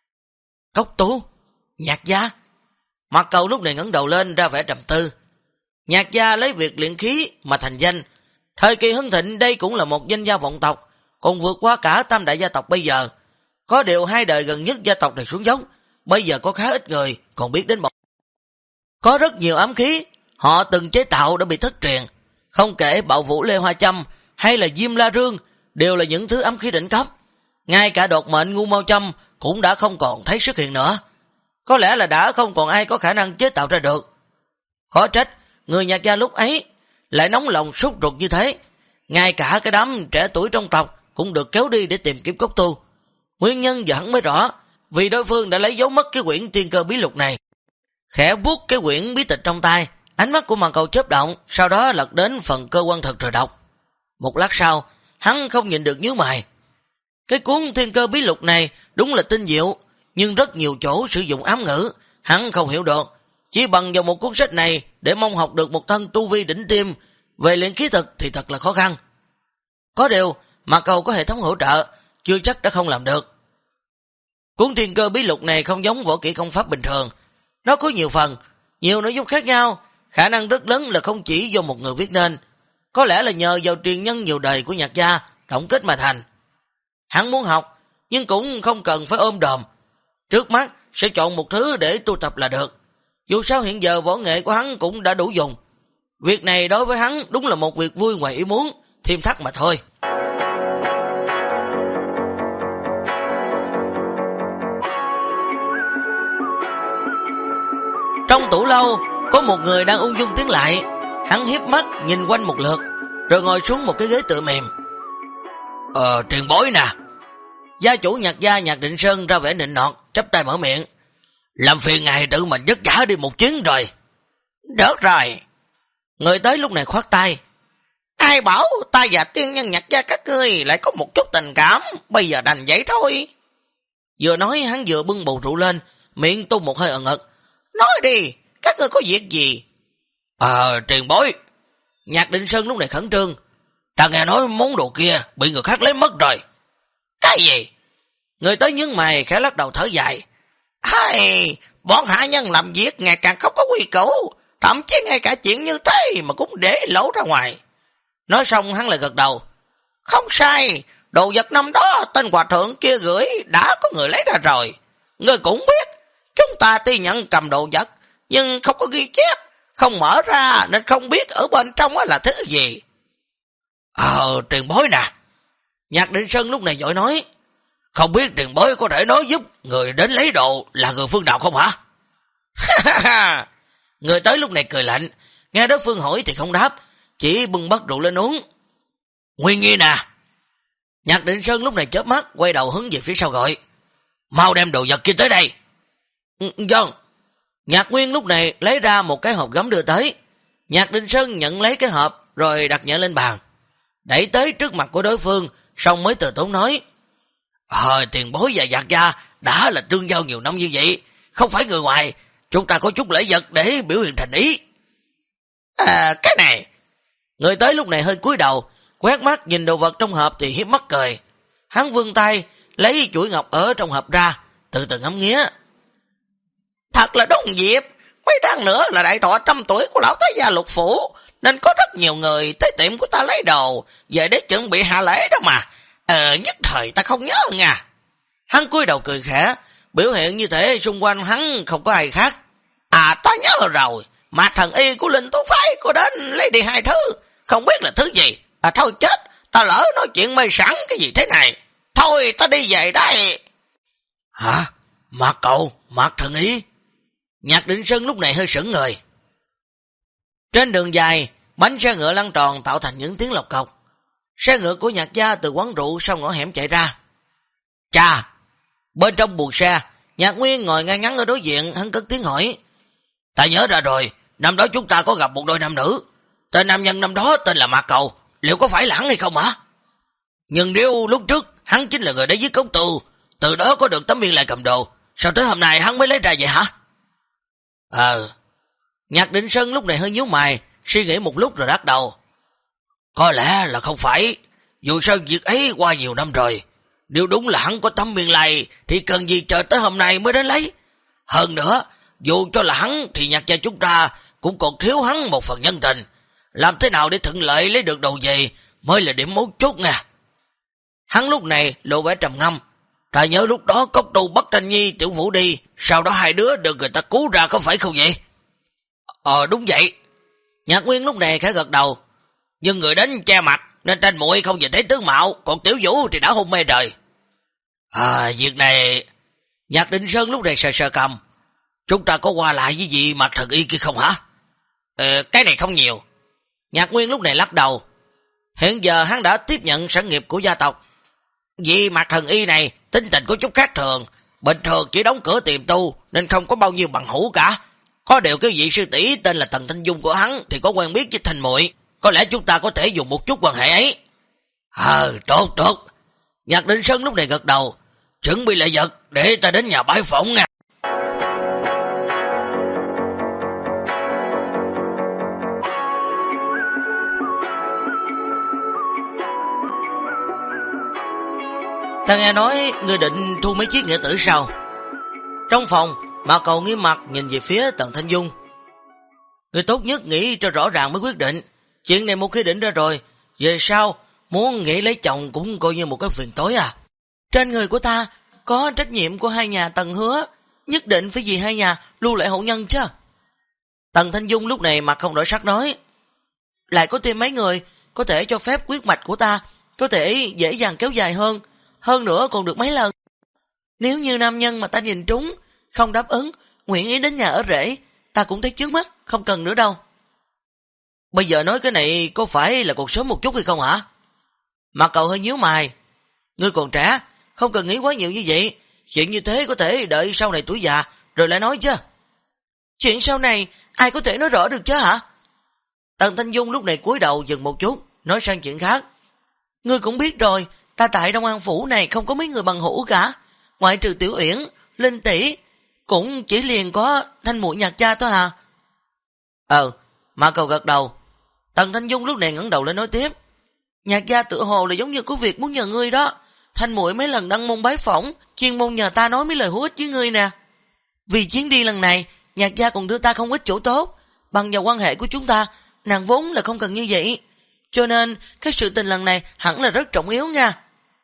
Cốc Tú, Nhạc Gia. Mạc Cầu lúc này ngẩng đầu lên ra vẻ trầm tư. Nhạc Gia lấy việc luyện khí mà thành danh, thời kỳ hưng thịnh đây cũng là một danh gia vọng tộc, còn vượt qua cả tam đại gia tộc bây giờ. Có điều 2 đời gần nhất gia tộc này xuống dốc, bây giờ có khá ít người còn biết đến bọn. Có rất nhiều ám khí họ từng chế tạo đã bị thất truyền, không kể bạo vũ Lê Hoa Châm hay là Diêm La Rương đều là những thứ ám khí đỉnh cấp. Ngay cả đoạt mệnh Ngu Mao Châm cũng đã không còn thấy xuất hiện nữa. Có lẽ là đã không còn ai có khả năng chế tạo ra được. Khó trách người Nhạc Gia lúc ấy lại nóng lòng sốt ruột như thế. Ngay cả cái đám trẻ tuổi trong tộc cũng được kéo đi để tìm kiếm Cốc Tu. Nguyên nhân giờ hắn mới rõ, vì đối phương đã lấy dấu mất cái quyển Thiên Cơ Bí Lục này. Khẽ vuốt cái quyển bí tịch trong tay, ánh mắt của Mạc Cầu chớp động, sau đó lật đến phần cơ quan thật rồi đọc. Một lát sau, hắn không nhìn được nhíu mày. Cái cuốn Thiên Cơ Bí Lục này đúng là tinh diệu, nhưng rất nhiều chỗ sử dụng ám ngữ, hắn không hiểu được. Chỉ bằng vào một cuốn sách này để mong học được một thân tu vi đỉnh tiêm về luyện khí thực thì thật là khó khăn. Có điều, Mạc Cầu có hệ thống hỗ trợ, chưa chắc đã không làm được. Cuốn Thiên Cơ Bí Lục này không giống võ kỹ công pháp bình thường. Nó có nhiều phần, nhiều nội dung khác nhau, khả năng rất lớn là không chỉ do một người viết nên. Có lẽ là nhờ vào truyền nhân nhiều đời của Nhạc Gia tổng kết mà thành. Hắn muốn học, nhưng cũng không cần phải ôm đồm. Trước mắt sẽ chọn một thứ để tu tập là được. Dù sao hiện giờ võ nghệ của hắn cũng đã đủ dùng. Việc này đối với hắn đúng là một việc vui ngoài ý muốn, thêm thắt mà thôi. Trong tủ lâu, có một người đang ung dung tiến lại. Hắn hiếp mắt nhìn quanh một lượt, rồi ngồi xuống một cái ghế tựa mềm. Tiền bối nè. Gia chủ Nhạc Gia Nhạc Định Sơn ra vẻ nịnh nọt, chắp tay mở miệng. Làm phiền ngài tự mình vất vả đi một chuyến rồi. Được rồi. Người tới lúc này khoát tay. Ai bảo ta và tiên nhân Nhạc Gia các ngươi lại có một chút tình cảm, bây giờ đành vậy thôi. Vừa nói hắn vừa bưng bầu rượu lên, miệng tung một hơi ẩn ực. Nói đi, các ngươi có việc gì? Tiền bối. Nhạc Định Sơn lúc này khẩn trương. Ta nghe nói món đồ kia bị người khác lấy mất rồi. Cái gì? Người tới nhướng mày khẽ lắc đầu thở dài. Hay, bọn hạ nhân làm việc ngày càng không có quy củ, thậm chí ngay cả chuyện như thế mà cũng để lỗ ra ngoài. Nói xong hắn lại gật đầu. Không sai, đồ vật năm đó tên hòa thượng kia gửi đã có người lấy ra rồi. Ngươi cũng biết, chúng ta tuy nhận cầm đồ vật, nhưng không có ghi chép, không mở ra nên không biết ở bên trong là thứ gì. Tiền bối nè. Nhạc Định Sơn lúc này vội nói. Không biết tiền bối có thể nói giúp người đến lấy đồ là người phương nào không hả? Người tới lúc này cười lạnh, nghe đối phương hỏi thì không đáp, chỉ bưng bát rượu lên uống. Nguyên Nhi nè. Nhạc Định Sơn lúc này chớp mắt, quay đầu hướng về phía sau gọi. Mau đem đồ vật kia tới đây. Vâng. Nhạc Nguyên lúc này lấy ra một cái hộp gấm đưa tới. Nhạc Định Sơn nhận lấy cái hộp rồi đặt nhẹ lên bàn, đẩy tới trước mặt của đối phương, xong mới từ tốn nói. Tiền bối và Nhạc Gia đã là tương giao nhiều năm như vậy, không phải người ngoài, chúng ta có chút lễ vật để biểu hiện thành ý. Cái này. Người tới lúc này hơi cúi đầu, quét mắt nhìn đồ vật trong hộp thì hiếp mắt cười. Hắn vươn tay lấy chuỗi ngọc ở trong hộp ra, từ từ ngắm nghía. Thật là đúng dịp, mấy tháng nữa là đại thọ 100 tuổi của lão thái gia Lục Phủ, nên có rất nhiều người tới tiệm của ta lấy đồ về để chuẩn bị hạ lễ đó mà. Nhất thời ta không nhớ nha. Hắn cúi đầu cười khẽ, biểu hiện như thể xung quanh hắn không có ai khác. ta nhớ rồi, mà thần y của Linh Tú Phái có đến lấy đi 2 thứ, không biết là thứ gì. Thôi chết, ta lỡ nói chuyện mê sẵn cái gì thế này. Thôi ta đi về đây. Hả? Mạc cậu, Mạc thần y? Nhạc Định Sơn lúc này hơi sững người. Trên đường dài, bánh xe ngựa lăn tròn tạo thành những tiếng lộc cộc. Xe ngựa của Nhạc gia từ quán rượu sau ngõ hẻm chạy ra. Chà! Bên trong buồng xe, Nhạc Nguyên ngồi ngay ngắn ở đối diện, hắn cất tiếng hỏi. Ta nhớ ra rồi, năm đó chúng ta có gặp một đôi nam nữ. Tên nam nhân năm đó tên là Mạc Cầu, liệu có phải là hắn hay không hả? Nhưng nếu lúc trước hắn chính là người đã giết Cốc Tư, từ đó có được tấm biên lại cầm đồ, sao tới hôm nay hắn mới lấy ra vậy hả? Nhạc Định Sơn lúc này hơi nhíu mày, suy nghĩ một lúc rồi đáp đầu. Có lẽ là không phải, dù sao việc ấy qua nhiều năm rồi. Nếu đúng là hắn có tấm biên lại thì cần gì chờ tới hôm nay mới đến lấy. Hơn nữa, dù cho là hắn thì Nhạc gia chúng ta cũng còn thiếu hắn một phần nhân tình. Làm thế nào để thuận lợi lấy được đồ về mới là điểm mấu chốt nha. Hắn lúc này lộ vẻ trầm ngâm. Ta nhớ lúc đó Cốc Tư bắt Tranh Nhi Tiểu Vũ đi, sau đó 2 đứa được người ta cứu ra, có phải không vậy? Đúng vậy. Nhạc Nguyên lúc này khẽ gật đầu. Nhưng người đến che mặt nên Tranh muội không nhìn thấy tướng mạo, còn Tiểu Vũ thì đã hôn mê rồi. Việc này... Nhạc Định Sơn lúc này sờ cầm. Chúng ta có qua lại với gì Mạc thần y kia không hả? Cái này không nhiều. Nhạc Nguyên lúc này lắc đầu. Hiện giờ hắn đã tiếp nhận sản nghiệp của gia tộc. Vì Mạc thần y này tính tình có chút khác thường, bình thường chỉ đóng cửa tiềm tu nên không có bao nhiêu bằng hữu cả. Có điều cái vị sư tỷ tên là Tần Thanh Dung của hắn thì có quen biết với Thành muội, có lẽ chúng ta có thể dùng một chút quan hệ ấy. Tốt. Nhạc Định Sơn lúc này gật đầu. Chuẩn bị lại vật để ta đến nhà bái phỏng nha. Ta nghe nói ngươi định thu mấy chiếc nghĩa tử sao? Trong phòng, Mạc Cầu nghiêm mặt nhìn về phía Tần Thanh Dung. Ngươi tốt nhất nghĩ cho rõ ràng mới quyết định. Chuyện này một khi định ra rồi, về sau muốn nghĩ lấy chồng cũng coi như một cái phiền tối à. Trên người của ta có trách nhiệm của 2 nhà Tần hứa, nhất định phải vì 2 nhà lưu lại hậu nhân chứ. Tần Thanh Dung lúc này mặt không đổi sắc nói. Lại có thêm mấy người có thể cho phép quyết mạch của ta có thể dễ dàng kéo dài hơn nữa còn được mấy lần. Nếu như nam nhân mà ta nhìn trúng không đáp ứng, nguyện ý đến nhà ở rể, ta cũng thấy chướng mắt, không cần nữa đâu. Bây giờ nói cái này có phải là còn sớm một chút hay không hả? Mạc Cầu hơi nhíu mày. Ngươi còn trẻ, không cần nghĩ quá nhiều như vậy. Chuyện như thế có thể đợi sau này tuổi già rồi lại nói chứ. Chuyện sau này ai có thể nói rõ được chứ hả? Tần Thanh Dung lúc này cúi đầu dừng một chút, nói sang chuyện khác. Ngươi cũng biết rồi, ta tại Đông An Phủ này không có mấy người bằng hữu cả. Ngoại trừ Tiểu Uyển, Linh tỷ, cũng chỉ liền có Thanh muội Nhạc gia thôi hả? Mạc Cầu gật đầu. Tần Thanh Dung lúc này ngẩng đầu lên nói tiếp. Nhạc gia tự hồ là giống như có việc muốn nhờ ngươi đó. Thanh muội mấy lần đăng môn bái phỏng, chuyên môn nhờ ta nói mấy lời hữu ích với ngươi nè. Vì chuyến đi lần này, Nhạc gia còn đưa ta không ít chỗ tốt. Bằng vào quan hệ của chúng ta, nàng vốn là không cần như vậy. Cho nên, cái sự tình lần này hẳn là rất trọng yếu nha.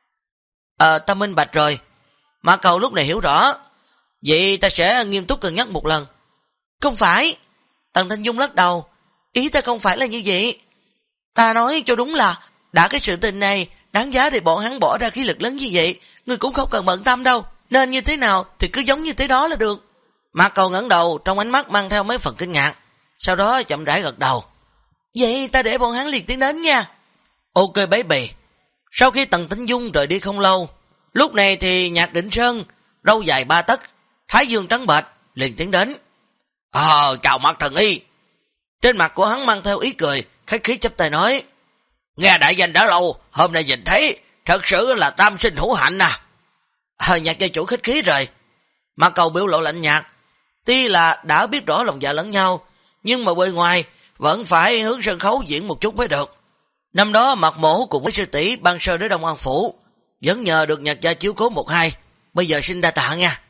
Ta minh bạch rồi. Mạc Cầu lúc này hiểu rõ. Vậy ta sẽ nghiêm túc cân nhắc một lần. Không phải. Tần Thanh Dung lắc đầu. Ý ta không phải là như vậy. Ta nói cho đúng là đã cái sự tình này đáng giá để bọn hắn bỏ ra khí lực lớn như vậy, ngươi cũng không cần bận tâm đâu. Nên như thế nào thì cứ giống như thế đó là được. Mạc Cầu ngẩng đầu, trong ánh mắt mang theo mấy phần kinh ngạc, sau đó chậm rãi gật đầu. Vậy ta để bọn hắn liền tiến đến nha. Ok baby. Sau khi Tần Thanh Dung rời đi không lâu, lúc này thì Nhạc Định Sơn, râu dài 3 tấc, thái dương trắng bệch, liền tiến đến. Chào Mạc thần y. Trên mặt của hắn mang theo ý cười, khách khí chắp tay nói. Nghe đại danh đã lâu, hôm nay nhìn thấy, thật sự là tam sinh hữu hạnh à. Nhạc gia chủ khách khí rồi. Mạc Cầu biểu lộ lạnh nhạt. Tuy là đã biết rõ lòng dạ lẫn nhau, nhưng mà bề ngoài vẫn phải hướng sân khấu diễn một chút mới được. Năm đó Mạc Mổ cùng với sư tỷ ban sơ đến Đông An Phủ, vẫn nhờ được Nhạc gia chiếu cố 1-2, bây giờ xin đa tạ nha.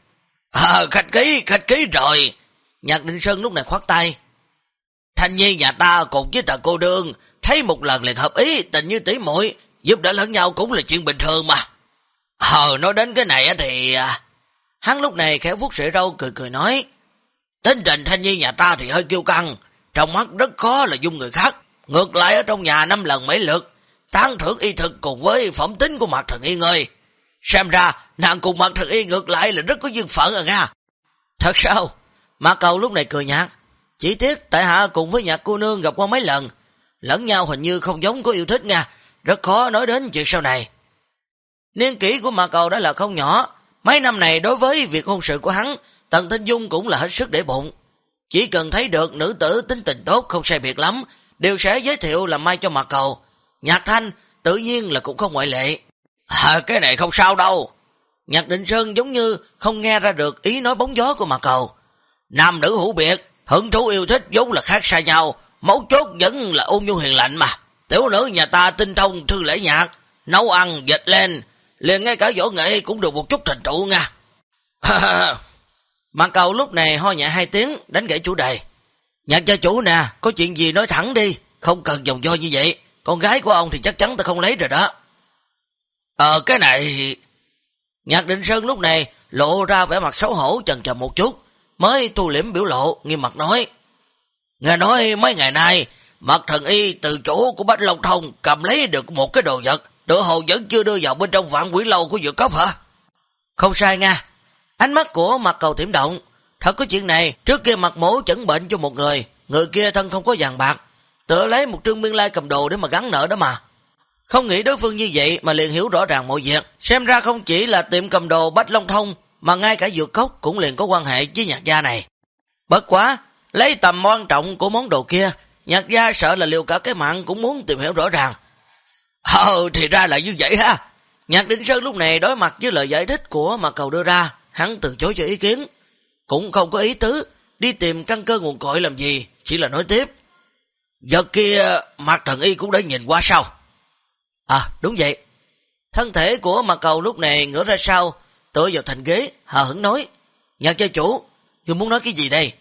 Khách khí rồi. Nhạc Định Sơn lúc này khoát tay. Thanh Nhi nhà ta cùng với Tần cô đương thấy một lần liền hợp ý, tình như tỷ muội, giúp đỡ lẫn nhau cũng là chuyện bình thường mà. Nói đến cái này thì... Hắn lúc này khẽ vuốt sợi râu cười nói. Tính tình Thanh Nhi nhà ta thì hơi kiêu căng, trong mắt rất khó là dung người khác, ngược lại ở trong nhà 5 lần mấy lượt, tán thưởng y thực cùng với phẩm tính của Mạc Thần Y ngơi. Xem ra nàng cùng Mạc Thần Y ngược lại là rất có duyên phận à nha. Thật sao? Mạc Cầu lúc này cười nhạt, chỉ tiếc tại hạ cùng với Nhạc cô nương gặp qua mấy lần, lẫn nhau hình như không giống có yêu thích nha, rất khó nói đến chuyện sau này. Niên kỷ của Mạc Cầu đã là không nhỏ, mấy năm này đối với việc hôn sự của hắn, Tần Thanh Dung cũng là hết sức để bụng. Chỉ cần thấy được nữ tử tính tình tốt không sai biệt lắm, đều sẽ giới thiệu làm mai cho Mạc Cầu. Nhạc Thanh tự nhiên là cũng không ngoại lệ. Cái này không sao đâu. Nhạc Định Sơn giống như không nghe ra được ý nói bóng gió của Mạc Cầu. Nam nữ hữu biệt, hứng thú yêu thích vốn là khác xa nhau, mấu chốt vẫn là ôn nhu hiền lạnh mà. Tiểu nữ nhà ta tinh thông thư lễ nhạc, nấu ăn, dệt lên, liền ngay cả võ nghệ cũng được một chút thành tựu nha. Mạc Cầu lúc này ho nhẹ 2 tiếng, đánh gãy chủ đề. Nhạc gia chủ nè, có chuyện gì nói thẳng đi, không cần vòng vo như vậy, con gái của ông thì chắc chắn ta không lấy rồi đó. Cái này... Nhạc Định Sơn lúc này lộ ra vẻ mặt xấu hổ chần chờ một chút, mới thu liễm biểu lộ, nghiêm mặt nói. Nghe nói mấy ngày nay, Mạc Thần Y từ chỗ của Bách Long Thông cầm lấy được một cái đồ vật, tựa hồ vẫn chưa đưa vào bên trong Vạn Quỷ Lâu của Dược Cốc hả? Không sai nha. Ánh mắt của Mạc Cầu thiểm động. Thật có chuyện này, trước kia Mạc Mỗ chẩn bệnh cho một người kia thân không có vàng bạc, tựa lấy một trương biên lai cầm đồ để mà gắn nợ đó mà. Không nghĩ đối phương như vậy mà liền hiểu rõ ràng mọi việc. Xem ra không chỉ là tiệm cầm đồ Bách Long Thông, mà ngay cả Dược Cốc cũng liền có quan hệ với Nhạc gia này. Bất quá, lấy tầm quan trọng của món đồ kia, Nhạc gia sợ là liều cả cái mạng cũng muốn tìm hiểu rõ ràng. Thì ra là như vậy ha. Nhạc Định Sơn lúc này đối mặt với lời giải thích của Mạc Cầu đưa ra, hắn từ chối cho ý kiến, cũng không có ý tứ đi tìm căn cơ nguồn cội làm gì, chỉ là nói tiếp. Vật kia Mạc Thần Y cũng đã nhìn qua sao? Đúng vậy. Thân thể của Mạc Cầu lúc này ngửa ra sau, tựa vào thành ghế, hờ hững nói. Nhạc gia chủ, ngươi muốn nói cái gì đây?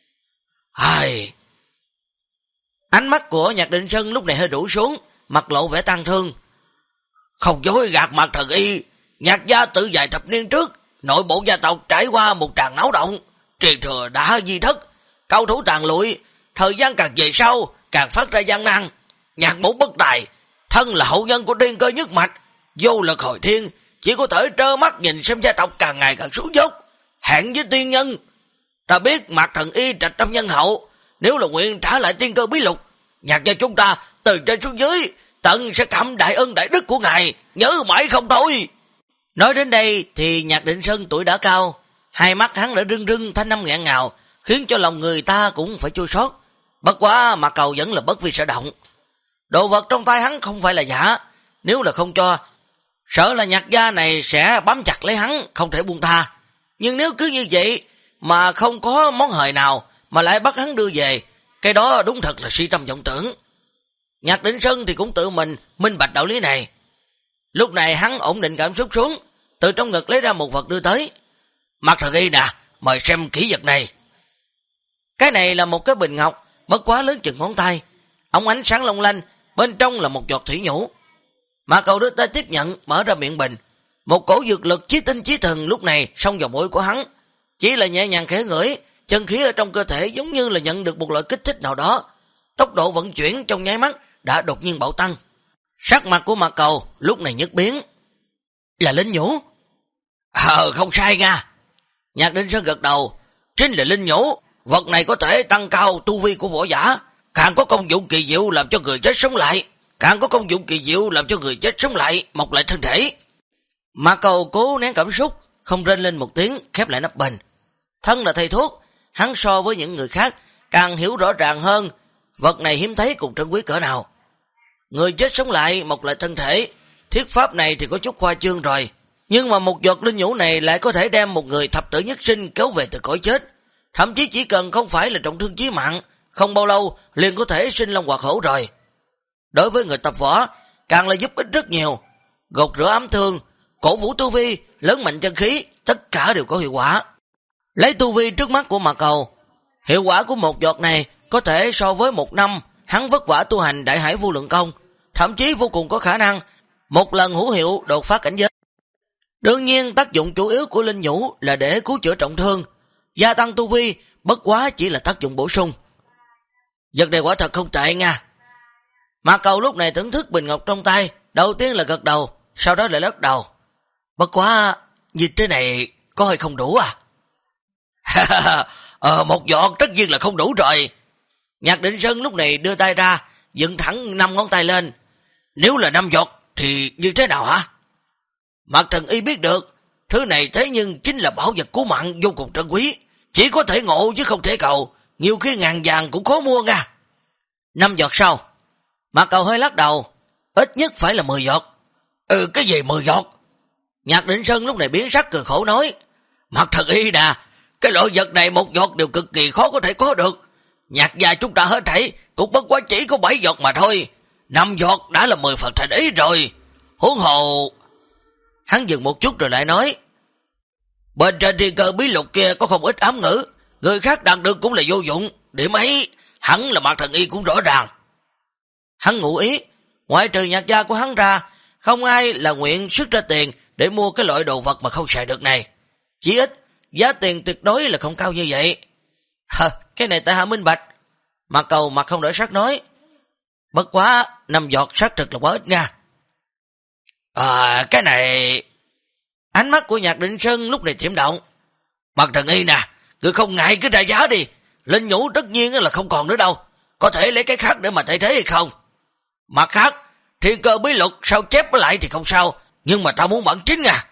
Ánh mắt của Nhạc Định Sơn lúc này hơi rũ xuống, mặt lộ vẻ tang thương. Không dối gạt Mạc Thần Y, Nhạc gia từ vài thập niên trước, nội bộ gia tộc trải qua một tràng náo động, truyền thừa đã di thất, cao thủ tàn lụi, thời gian càng về sau càng phát ra gian nan. Nhạc Mỗ bất tài, thân là hậu nhân của Tiên Cơ nhất mạch, vô lực hồi thiên, chỉ có thể trơ mắt nhìn xem gia tộc càng ngày càng xuống dốc. Hẹn với tiên nhân, ta biết Mạc Thần Y trạch tâm nhân hậu, nếu là nguyện trả lại Tiên Cơ bí lục, Nhạc gia chúng ta từ trên xuống dưới tận sẽ cảm đại ân đại đức của ngài, nhớ mãi không thôi. Nói đến đây thì Nhạc Định Sơn tuổi đã cao, hai mắt hắn đã rưng rưng thanh năm nghẹn ngào, khiến cho lòng người ta cũng phải chua xót. Bất quá Mạc Cầu vẫn là bất vi sở động. Đồ vật trong tay hắn không phải là giả, nếu là không cho, sợ là Nhạc gia này sẽ bám chặt lấy hắn, không thể buông tha. Nhưng nếu cứ như vậy mà không có món hời nào mà lại bắt hắn đưa về, cái đó đúng thật là si tâm vọng tưởng. Nhạc Định Sơn thì cũng tự mình minh bạch đạo lý này. Lúc này hắn ổn định cảm xúc xuống, từ trong ngực lấy ra một vật đưa tới. Mạc Thần Y nè, mời xem kỹ vật này. Cái này là một cái bình ngọc, bất quá lớn chừng ngón tay, ống ánh sáng long lanh, bên trong là một giọt thủy nhũ. Mạc Cầu đưa tay tiếp nhận, mở ra miệng bình. Một cổ dược lực chí tinh chí thần lúc này xông vào mũi của hắn, chỉ là nhẹ nhàng khẽ ngửi, chân khí ở trong cơ thể giống như là nhận được một loại kích thích nào đó, tốc độ vận chuyển trong nháy mắt đã đột nhiên bạo tăng. Sắc mặt của Mạc Cầu lúc này nhất biến. Là linh nhũ? Không sai nha. Nhạc Định Sơn gật đầu. Chính là linh nhũ. Vật này có thể tăng cao tu vi của võ giả, càng có công dụng kỳ diệu làm cho người chết sống lại, mọc lại thân thể. Mạc Cầu cố nén cảm xúc, không rên lên một tiếng, khép lại nắp bình. Thân là thầy thuốc, hắn so với những người khác càng hiểu rõ ràng hơn vật này hiếm thấy cùng trân quý cỡ nào. Người chết sống lại, mọc lại thân thể, thuyết pháp này thì có chút khoa trương rồi, nhưng mà một giọt linh nhũ này lại có thể đem một người thập tử nhất sinh kéo về từ cõi chết. Thậm chí chỉ cần không phải là trọng thương chí mạng, không bao lâu liền có thể sinh long hoạt hổ rồi. Đối với người tập võ, càng là giúp ích rất nhiều. Gột rửa ám thương, cổ vũ tu vi, lớn mạnh chân khí, tất cả đều có hiệu quả. Lấy tu vi trước mắt của Mạc Cầu, hiệu quả của một giọt này có thể so với một năm hắn vất vả tu hành Đại Hải Vô Lượng Công, thậm chí vô cùng có khả năng một lần hữu hiệu đột phá cảnh giới. Đương nhiên tác dụng chủ yếu của linh nhũ là để cứu chữa trọng thương, gia tăng tu vi, bất quá chỉ là tác dụng bổ sung. Vật này quả thật không tệ nha. Mạc Cầu lúc này thưởng thức bình ngọc trong tay, đầu tiên là gật đầu, sau đó lại lắc đầu. Bất quá, như thế này có hơi không đủ à? Một giọt tất nhiên là không đủ rồi. Nhạc Định Sơn lúc này đưa tay ra, dựng thẳng 5 ngón tay lên. Nếu là 5 giọt thì như thế nào hả? Mạc Trần Y biết được, thứ này thế nhưng chính là bảo vật cứu mạng vô cùng trân quý. Chỉ có thể ngộ chứ không thể cầu, nhiều khi ngàn vàng cũng khó mua nha. 5 giọt sau, Mạc Cầu hơi lắc đầu, ít nhất phải là 10 giọt. Cái gì 10 giọt? Nhạc Định Sơn lúc này biến sắc cười khổ nói, Mạc Trần Y nè, cái loại vật này 1 giọt đều cực kỳ khó có thể có được. Nhạc gia chúng ta hết thảy cũng bất quá chỉ có 7 giọt mà thôi. 5 giọt đã là 10 phần thành ý rồi. Huống hồ. Hắn dừng một chút rồi lại nói, bên trên thiên cơ bí lục kia có không ít ám ngữ, người khác đạt được cũng là vô dụng. Điểm ấy hẳn là Mạc Thần Y cũng rõ ràng. Hắn ngụ ý, ngoại trừ nhạc gia của hắn ra, không ai là nguyện xuất ra tiền để mua cái loại đồ vật mà không xài được này. Chỉ ít giá tiền tuyệt đối là không cao như vậy. Cái này tại hạ minh bạch. Mạc Cầu mặt không đổi sắc nói, bất quá 5 giọt xác thực là quá ít nha. Cái này. Ánh mắt của Nhạc Định Sơn lúc này thiểm động. Mạc Trần Y nè, cứ không ngại cứ ra giá đi. Linh nhũ tất nhiên là không còn nữa đâu, có thể lấy cái khác để mà thay thế hay không? Mặt khác, thiên cơ bí lục sao chép lại thì không sao, nhưng mà tao muốn bản chính nha.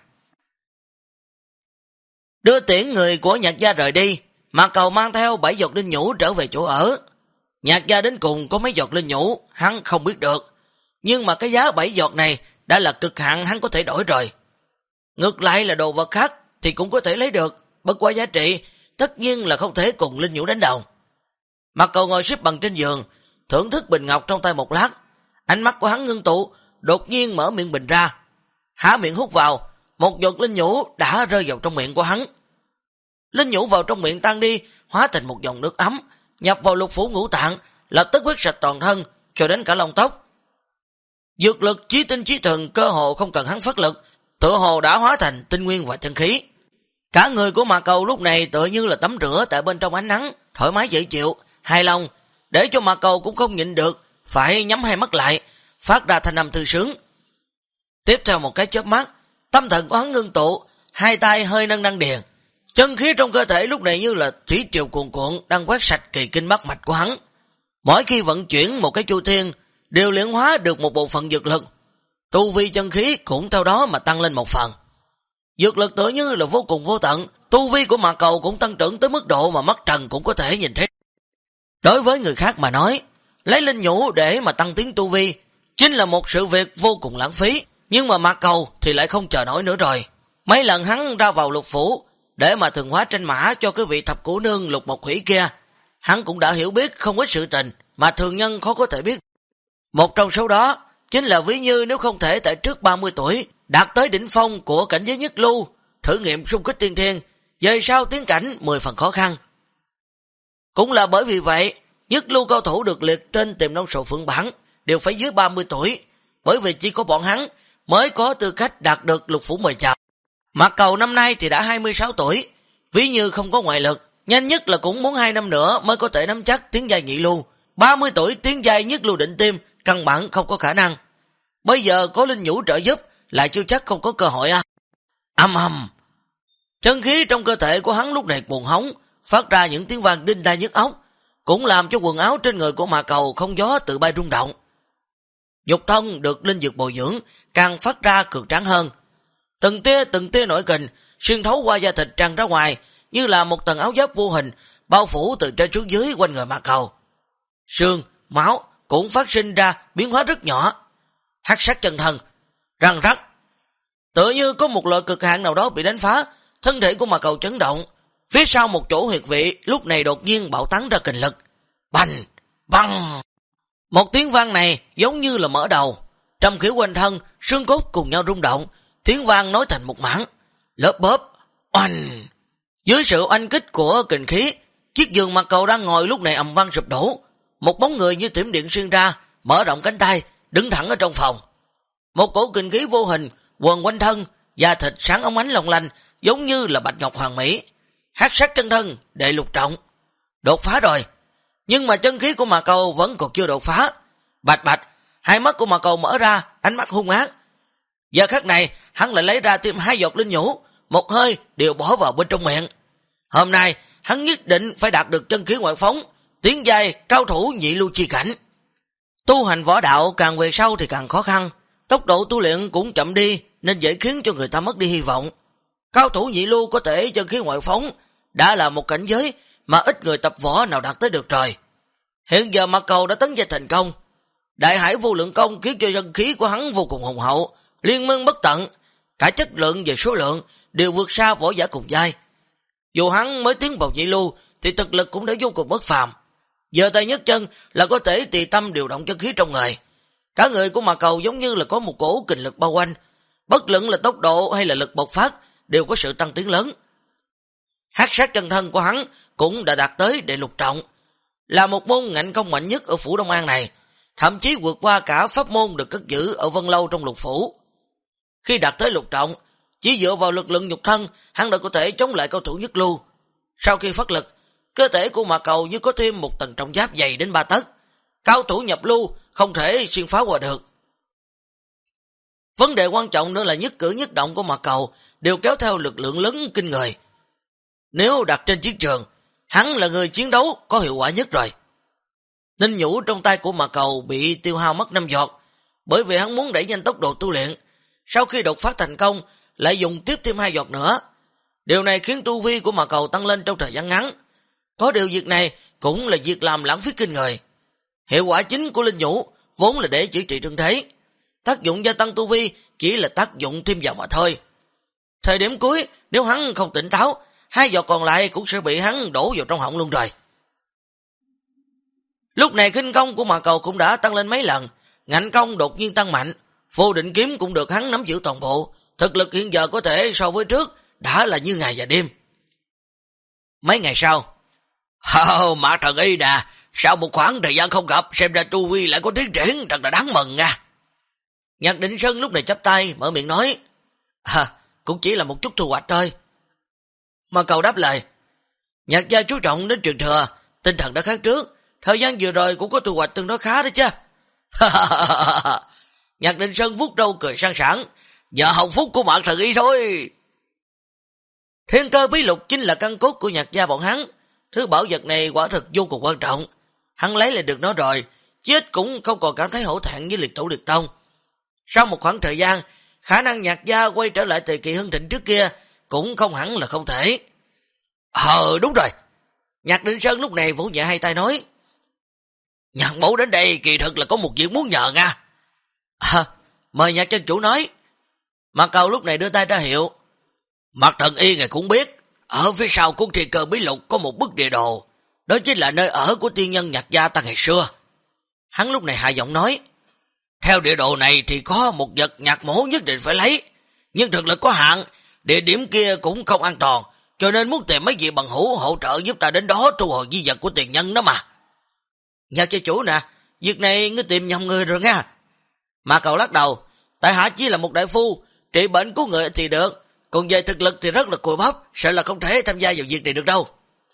Đưa tiễn người của Nhạc gia rời đi, Mạc Cầu mang theo 7 giọt linh nhũ trở về chỗ ở. Nhạc gia đến cùng có mấy giọt linh nhũ hắn không biết được, nhưng mà cái giá 7 giọt này đã là cực hạn hắn có thể đổi rồi. Ngược lại là đồ vật khác thì cũng có thể lấy được, bất quá giá trị tất nhiên là không thể cùng linh nhũ đánh đồng. Mạc Cầu ngồi xếp bằng trên giường, thưởng thức bình ngọc trong tay một lát, ánh mắt của hắn ngưng tụ, đột nhiên mở miệng bình ra, há miệng hút vào, một giọt linh nhũ đã rơi vào trong miệng của hắn. Linh nhũ vào trong miệng tan đi, hóa thành một dòng nước ấm, nhập vào lục phủ ngũ tạng, lập tức quét sạch toàn thân, cho đến cả lông tóc. Dược lực chí tinh chí thần cơ hồ không cần hắn phát lực, tựa hồ đã hóa thành tinh nguyên và chân khí. Cả người của Mạc Cầu lúc này tựa như là tắm rửa tại bên trong ánh nắng, thoải mái dễ chịu, hài lòng, để cho Mạc Cầu cũng không nhịn được, phải nhắm hai mắt lại, phát ra thanh âm thư sướng. Tiếp theo một cái chớp mắt, tâm thần của hắn ngưng tụ, hai tay hơi nâng đan điền, chân khí trong cơ thể lúc này như là thủy triều cuồn cuộn đang quét sạch kỳ kinh bát mạch của hắn. Mỗi khi vận chuyển một cái chu thiên, đều luyện hóa được một bộ phận dược lực, tu vi chân khí cũng theo đó mà tăng lên một phần. Dược lực tựa như là vô cùng vô tận, tu vi của Mạc Cầu cũng tăng trưởng tới mức độ mà mắt trần cũng có thể nhìn thấy. Đối với người khác mà nói, lấy linh nhũ để mà tăng tiến tu vi chính là một sự việc vô cùng lãng phí, nhưng mà Mạc Cầu thì lại không chờ nổi nữa rồi. Mấy lần hắn ra vào lục phủ để mà thường hóa tranh mã cho cái vị thập cửu nương Lục Mộc Hủy kia, hắn cũng đã hiểu biết không ít sự tình mà thường nhân khó có thể biết. Một trong số đó chính là ví như nếu không thể tại trước 30 tuổi đạt tới đỉnh phong của cảnh giới nhất lưu, thử nghiệm xung kích tiên thiên, về sau tiến cảnh 10 phần khó khăn. Cũng là bởi vì vậy, nhất lưu cao thủ được liệt trên Tiềm Long Sổ Phượng bảng đều phải dưới 30 tuổi, bởi vì chỉ có bọn hắn mới có tư cách đạt được lục phủ mời chào. Mạc Cầu năm nay thì đã 26 tuổi, ví như không có ngoại lực, nhanh nhất là cũng muốn 2 năm nữa mới có thể nắm chắc tiến giai nhị lưu. 30 tuổi tiến giai nhất lưu định tim, căn bản không có khả năng. Bây giờ có linh nhũ trợ giúp, lại chưa chắc không có cơ hội à. Âm ầm. Chân khí trong cơ thể của hắn lúc này cuồng hống, phát ra những tiếng vang đinh tai nhức óc, cũng làm cho quần áo trên người của Mạc Cầu không gió tự bay rung động. Nhục thân được linh dược bồi dưỡng, càng phát ra cường tráng hơn. Từng tia nổi kình, xuyên thấu qua da thịt tràn ra ngoài, như là một tầng áo giáp vô hình, bao phủ từ trên xuống dưới quanh người Mạc Cầu. Xương, máu cũng phát sinh ra biến hóa rất nhỏ. Hắc sắc chân thân, răng rắc. Tựa như có một loại cực hạn nào đó bị đánh phá, thân thể của Mạc Cầu chấn động. Phía sau một chỗ huyệt vị lúc này đột nhiên bạo tán ra kình lực. Bành, băng. Một tiếng vang này giống như là mở đầu. Trầm khiếu quanh thân, xương cốt cùng nhau rung động, tiếng vang nối thành một mảng. Lớp bóp, oanh. Dưới sự oanh kích của kình khí, chiếc giường Mạc Cầu đang ngồi lúc này ầm vang sụp đổ. Một bóng người như thiểm điện xuyên ra, mở rộng cánh tay, đứng thẳng ở trong phòng. Một cổ kình khí vô hình quần quanh thân, da thịt sáng óng ánh long lanh, giống như là bạch ngọc hoàng mỹ. Hắc sắc chân thân, đệ lục trọng. Đột phá rồi. Nhưng mà chân khí của Mà Cầu vẫn còn chưa đột phá. Bạch bạch, hai mắt của Mà Cầu mở ra, ánh mắt hung ác. Giờ khắc này, hắn lại lấy ra thêm 2 giọt linh nhũ, một hơi đều bỏ vào bên trong miệng. Hôm nay, hắn nhất định phải đạt được chân khí ngoại phóng, tiến giai cao thủ nhị lưu chi cảnh. Tu hành võ đạo càng về sau thì càng khó khăn, tốc độ tu luyện cũng chậm đi nên dễ khiến cho người ta mất đi hy vọng. Cao thủ nhị lưu có thể chân khí ngoại phóng đã là một cảnh giới mà ít người tập võ nào đạt tới được rồi. Hiện giờ Mà Cầu đã tấn giai thành công, Đại Hải Vô Lượng Công khiến cho chân khí của hắn vô cùng hùng hậu, liên miên bất tận, cả chất lượng và số lượng đều vượt xa võ giả cùng giai. Dù hắn mới tiến vào nhị lưu thì thực lực cũng đã vô cùng bất phàm. Giờ tay nhấc chân là có thể tùy tâm điều động chân khí trong người. Cả người của Mà Cầu giống như là có một cổ kình lực bao quanh, bất luận là tốc độ hay là lực bộc phát đều có sự tăng tiến lớn. Hắc sát chân thân của hắn cũng đã đạt tới đệ lục trọng, là một môn ngạnh công mạnh nhất ở phủ Đông An này, thậm chí vượt qua cả pháp môn được cất giữ ở Vân Lâu trong lục phủ. Khi đạt tới lục trọng, chỉ dựa vào lực lượng nhục thân, hắn đã có thể chống lại cao thủ nhất lưu. Sau khi phát lực, cơ thể của Mà Cầu như có thêm một tầng trọng giáp dày đến 3 tấc, cao thủ nhập lưu không thể xuyên phá qua được. Vấn đề quan trọng nữa là nhất cử nhất động của Mà Cầu đều kéo theo lực lượng lớn kinh người. Nếu đặt trên chiến trường, hắn là người chiến đấu có hiệu quả nhất rồi. Linh nhũ trong tay của Mà Cầu bị tiêu hao mất 5 giọt, bởi vì hắn muốn đẩy nhanh tốc độ tu luyện. Sau khi đột phát thành công, lại dùng tiếp thêm 2 giọt nữa. Điều này khiến tu vi của Mà Cầu tăng lên trong thời gian ngắn. Có điều việc này cũng là việc làm lãng phí kinh người. Hiệu quả chính của linh nhũ vốn là để chữa trị thương thế. Tác dụng gia tăng tu vi chỉ là tác dụng thêm vào mà thôi. Thời điểm cuối, nếu hắn không tỉnh táo, 2 giọt còn lại cũng sẽ bị hắn đổ vào trong họng luôn rồi. Lúc này khinh công của Mà Cầu cũng đã tăng lên mấy lần, ngạnh công đột nhiên tăng mạnh, vô định kiếm cũng được hắn nắm giữ toàn bộ, thực lực hiện giờ có thể so với trước đã là như ngày và đêm. Mấy ngày sau, Mạc Thần Y nè, sau một khoảng thời gian không gặp, xem ra tu vi lại có tiến triển, thật là đáng mừng nha. Nhạc Định Sơn lúc này chắp tay mở miệng nói, cũng chỉ là một chút thu hoạch thôi. Mà Cầu đáp lời, Nhạc gia chú trọng đến truyền thừa, tinh thần đã khác trước, thời gian vừa rồi cũng có thu hoạch tương đối khá đó chứ. Nhạc Định Sơn vuốt râu cười sang sảng, nhờ hồng phúc của Mạc Thần Y thôi. Thiên cơ bí lục chính là căn cốt của Nhạc gia bọn hắn, thứ bảo vật này quả thực vô cùng quan trọng. Hắn lấy lại được nó rồi, chết cũng không còn cảm thấy hổ thẹn với liệt tổ liệt tông. Sau một khoảng thời gian, khả năng Nhạc gia quay trở lại thời kỳ hưng thịnh trước kia cũng không hẳn là không thể. Đúng rồi. Nhạc Định Sơn lúc này vỗ nhẹ hai tay nói, Nhạc mẫu đến đây kỳ thực là có một việc muốn nhờ nha. Mời Nhạc chân chủ nói. Mà Cầu lúc này đưa tay ra hiệu. Mạc Thần Y ngài cũng biết, ở phía sau của Thiên Cơ Bí Lục có một bức địa đồ, đó chính là nơi ở của tiên nhân Nhạc gia ta ngày xưa. Hắn lúc này hạ giọng nói, theo địa đồ này thì có một vật Nhạc mẫu nhất định phải lấy, nhưng thực lực có hạn, địa điểm kia cũng không an toàn, cho nên muốn tìm mấy vị bằng hữu hỗ trợ giúp ta đến đó thu hồi di vật của tiền nhân đó mà. Nhạc gia chủ nè, việc này ngươi tìm nhầm người rồi nha. Mà Cầu lắc đầu, tại hạ chỉ là một đại phu, trị bệnh của người thì được, còn về thực lực thì rất là cùi bắp, sợ là không thể tham gia vào việc này được đâu.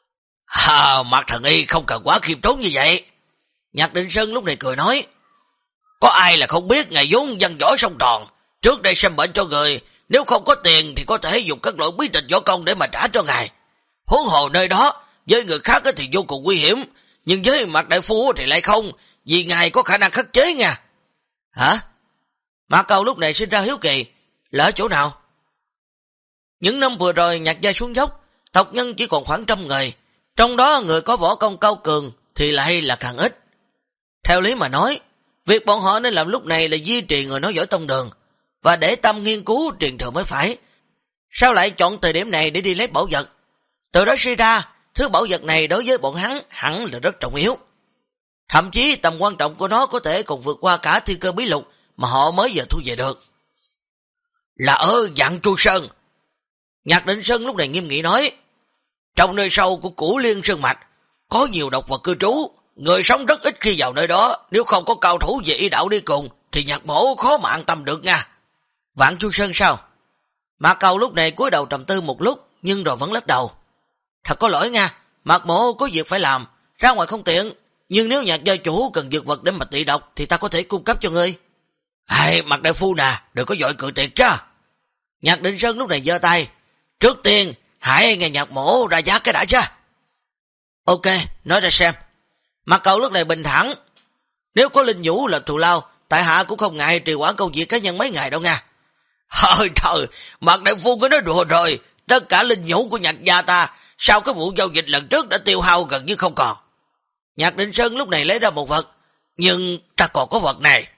Mạc Thần Y không cần quá khiêm tốn như vậy. Nhạc Định Sơn lúc này cười nói, có ai là không biết ngài vốn văn võ song tròn, trước đây xem bệnh cho người, nếu không có tiền thì có thể dùng các loại bí tịch võ công để mà trả cho ngài. Huống hồ nơi đó, với người khác thì vô cùng nguy hiểm, nhưng với Mạc đại phu thì lại không, vì ngài có khả năng khắc chế nha. Hả? Mạc Cầu lúc này sinh ra hiếu kỳ, là ở chỗ nào? Những năm vừa rồi Nhạc gia xuống dốc, tộc nhân chỉ còn khoảng 100 người, trong đó người có võ công cao cường thì lại là càng ít. Theo lý mà nói, việc bọn họ nên làm lúc này là duy trì người nói giỏi tông đường, và để tâm nghiên cứu truyền thừa mới phải. Sao lại chọn thời điểm này để đi lấy bảo vật? Từ đó suy ra, thứ bảo vật này đối với bọn hắn hẳn là rất trọng yếu. Thậm chí tầm quan trọng của nó có thể còn vượt qua cả Thiên Cơ Bí Lục mà họ mới giờ thu về được. Là ở Vạn Chu Sơn. Nhạc Định Sơn lúc này nghiêm nghị nói, trong nơi sâu của Cửu Liên Sơn Mạch có nhiều độc vật cư trú, người sống rất ít khi vào nơi đó, nếu không có cao thủ về y đạo đi cùng thì Nhạc mẫu khó mà an tâm được nha. Vạn Chu Sơn sao? Mạc Cầu lúc này cúi đầu trầm tư một lúc nhưng rồi vẫn lắc đầu. Thật có lỗi nha, Mạc Mộ có việc phải làm, ra ngoài không tiện, nhưng nếu Nhạc gia chủ cần dược vật để mà trị độc thì ta có thể cung cấp cho ngươi. Mạc đại phu nè, đừng có vội cự tuyệt chứ. Nhạc Định Sơn lúc này giơ tay, trước tiên hãy nghe Nhạc Mộ ra giá cái đã chứ. Ok, nói ra xem. Mạc Cầu lúc này bình thản, nếu có linh nhũ là thù lao, tại hạ cũng không ngại trì hoãn công việc cá nhân mấy ngày đâu nha. Trời, Mạc đại phu có nói đùa rồi, tất cả linh nhũ của Nhạc gia ta sau cái vụ giao dịch lần trước đã tiêu hao gần như không còn. Nhạc Định Sơn lúc này lấy ra một vật, nhưng ta còn có vật này.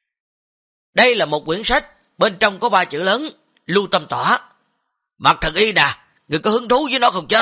Đây là một quyển sách, bên trong có 3 chữ lớn, Lưu Tâm Tỏa. Mạc thần y nè, người có hứng thú với nó không chứ?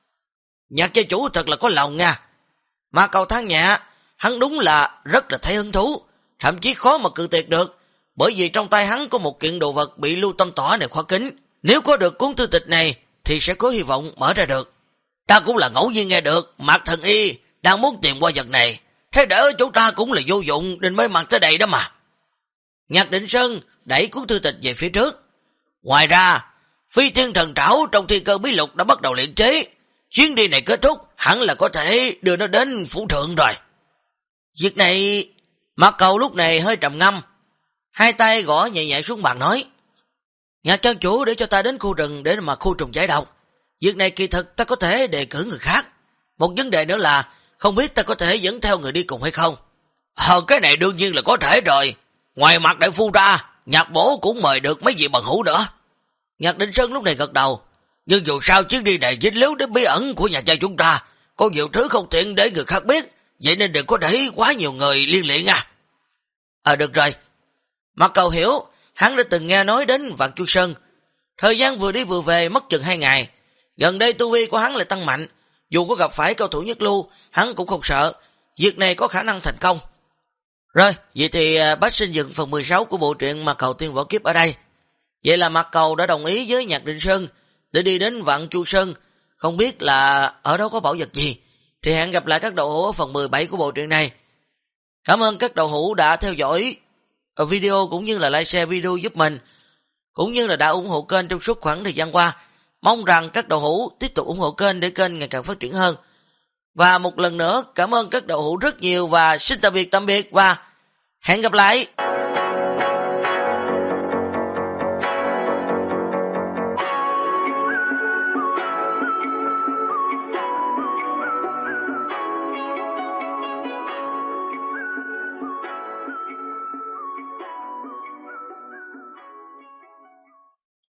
Nhạc gia chủ thật là có lòng nha. Mạc Cầu than nhẹ, hắn đúng là rất là thấy hứng thú, thậm chí khó mà cự tuyệt được, bởi vì trong tay hắn có một kiện đồ vật bị Lưu Tâm Tỏa này khóa kín. Nếu có được cuốn thư tịch này thì sẽ có hy vọng mở ra được. Ta cũng là ngẫu nhiên nghe được Mạc thần y đang muốn tìm qua vật này, thế để ở chỗ ta cũng là vô dụng nên mới mặc tới đây đó mà. Nhạc Định Sơn đẩy cuốn thư tịch về phía trước. Ngoài ra, Phi Thiên Thần Trảo trong Thiên Cơ Bí Lục đã bắt đầu luyện chế, chuyến đi này kết thúc hẳn là có thể đưa nó đến phủ thượng rồi. Việc này, Mạc Cầu lúc này hơi trầm ngâm, hai tay gõ nhẹ nhẹ xuống bàn nói: Nhạc trang chủ để cho ta đến khu rừng để mà khu trùng giải độc. Việc này kỳ thực ta có thể đề cử người khác. Một vấn đề nữa là không biết ta có thể dẫn theo người đi cùng hay không. Cái này đương nhiên là có thể rồi. Ngoài Mạc đại phu ra, Nhạc bổ cũng mời được mấy vị bằng hữu nữa. Nhạc Định Sơn lúc này gật đầu. Nhưng dù sao chuyến đi này dính líu đến bí ẩn của nhà gia chúng ta, có nhiều thứ không tiện để người khác biết, vậy nên đừng có để quá nhiều người liên lụy nha. Được rồi. Mạc Cầu hiểu, hắn đã từng nghe nói đến Vạn Chu Sơn. Thời gian vừa đi vừa về mất chừng 2 ngày. Gần đây tu vi của hắn lại tăng mạnh, dù có gặp phải cao thủ nhất lưu, hắn cũng không sợ, việc này có khả năng thành công. Rồi, vậy thì bác xin dừng phần 16 của bộ truyện Mạc Cầu Tiên Võ Kiếp ở đây. Vậy là Mạc Cầu đã đồng ý với Nhạc Định Sơn để đi đến Vạn Chu Sơn, không biết là ở đó có bảo vật gì. Thì hẹn gặp lại các đầu hữu ở phần 17 của bộ truyện này. Cảm ơn các đầu hữu đã theo dõi video cũng như là like share video giúp mình, cũng như là đã ủng hộ kênh trong suốt khoảng thời gian qua. Mong rằng các đầu hữu tiếp tục ủng hộ kênh để kênh ngày càng phát triển hơn. Và một lần nữa cảm ơn các đầu hữu rất nhiều và xin tạm biệt và hẹn gặp lại.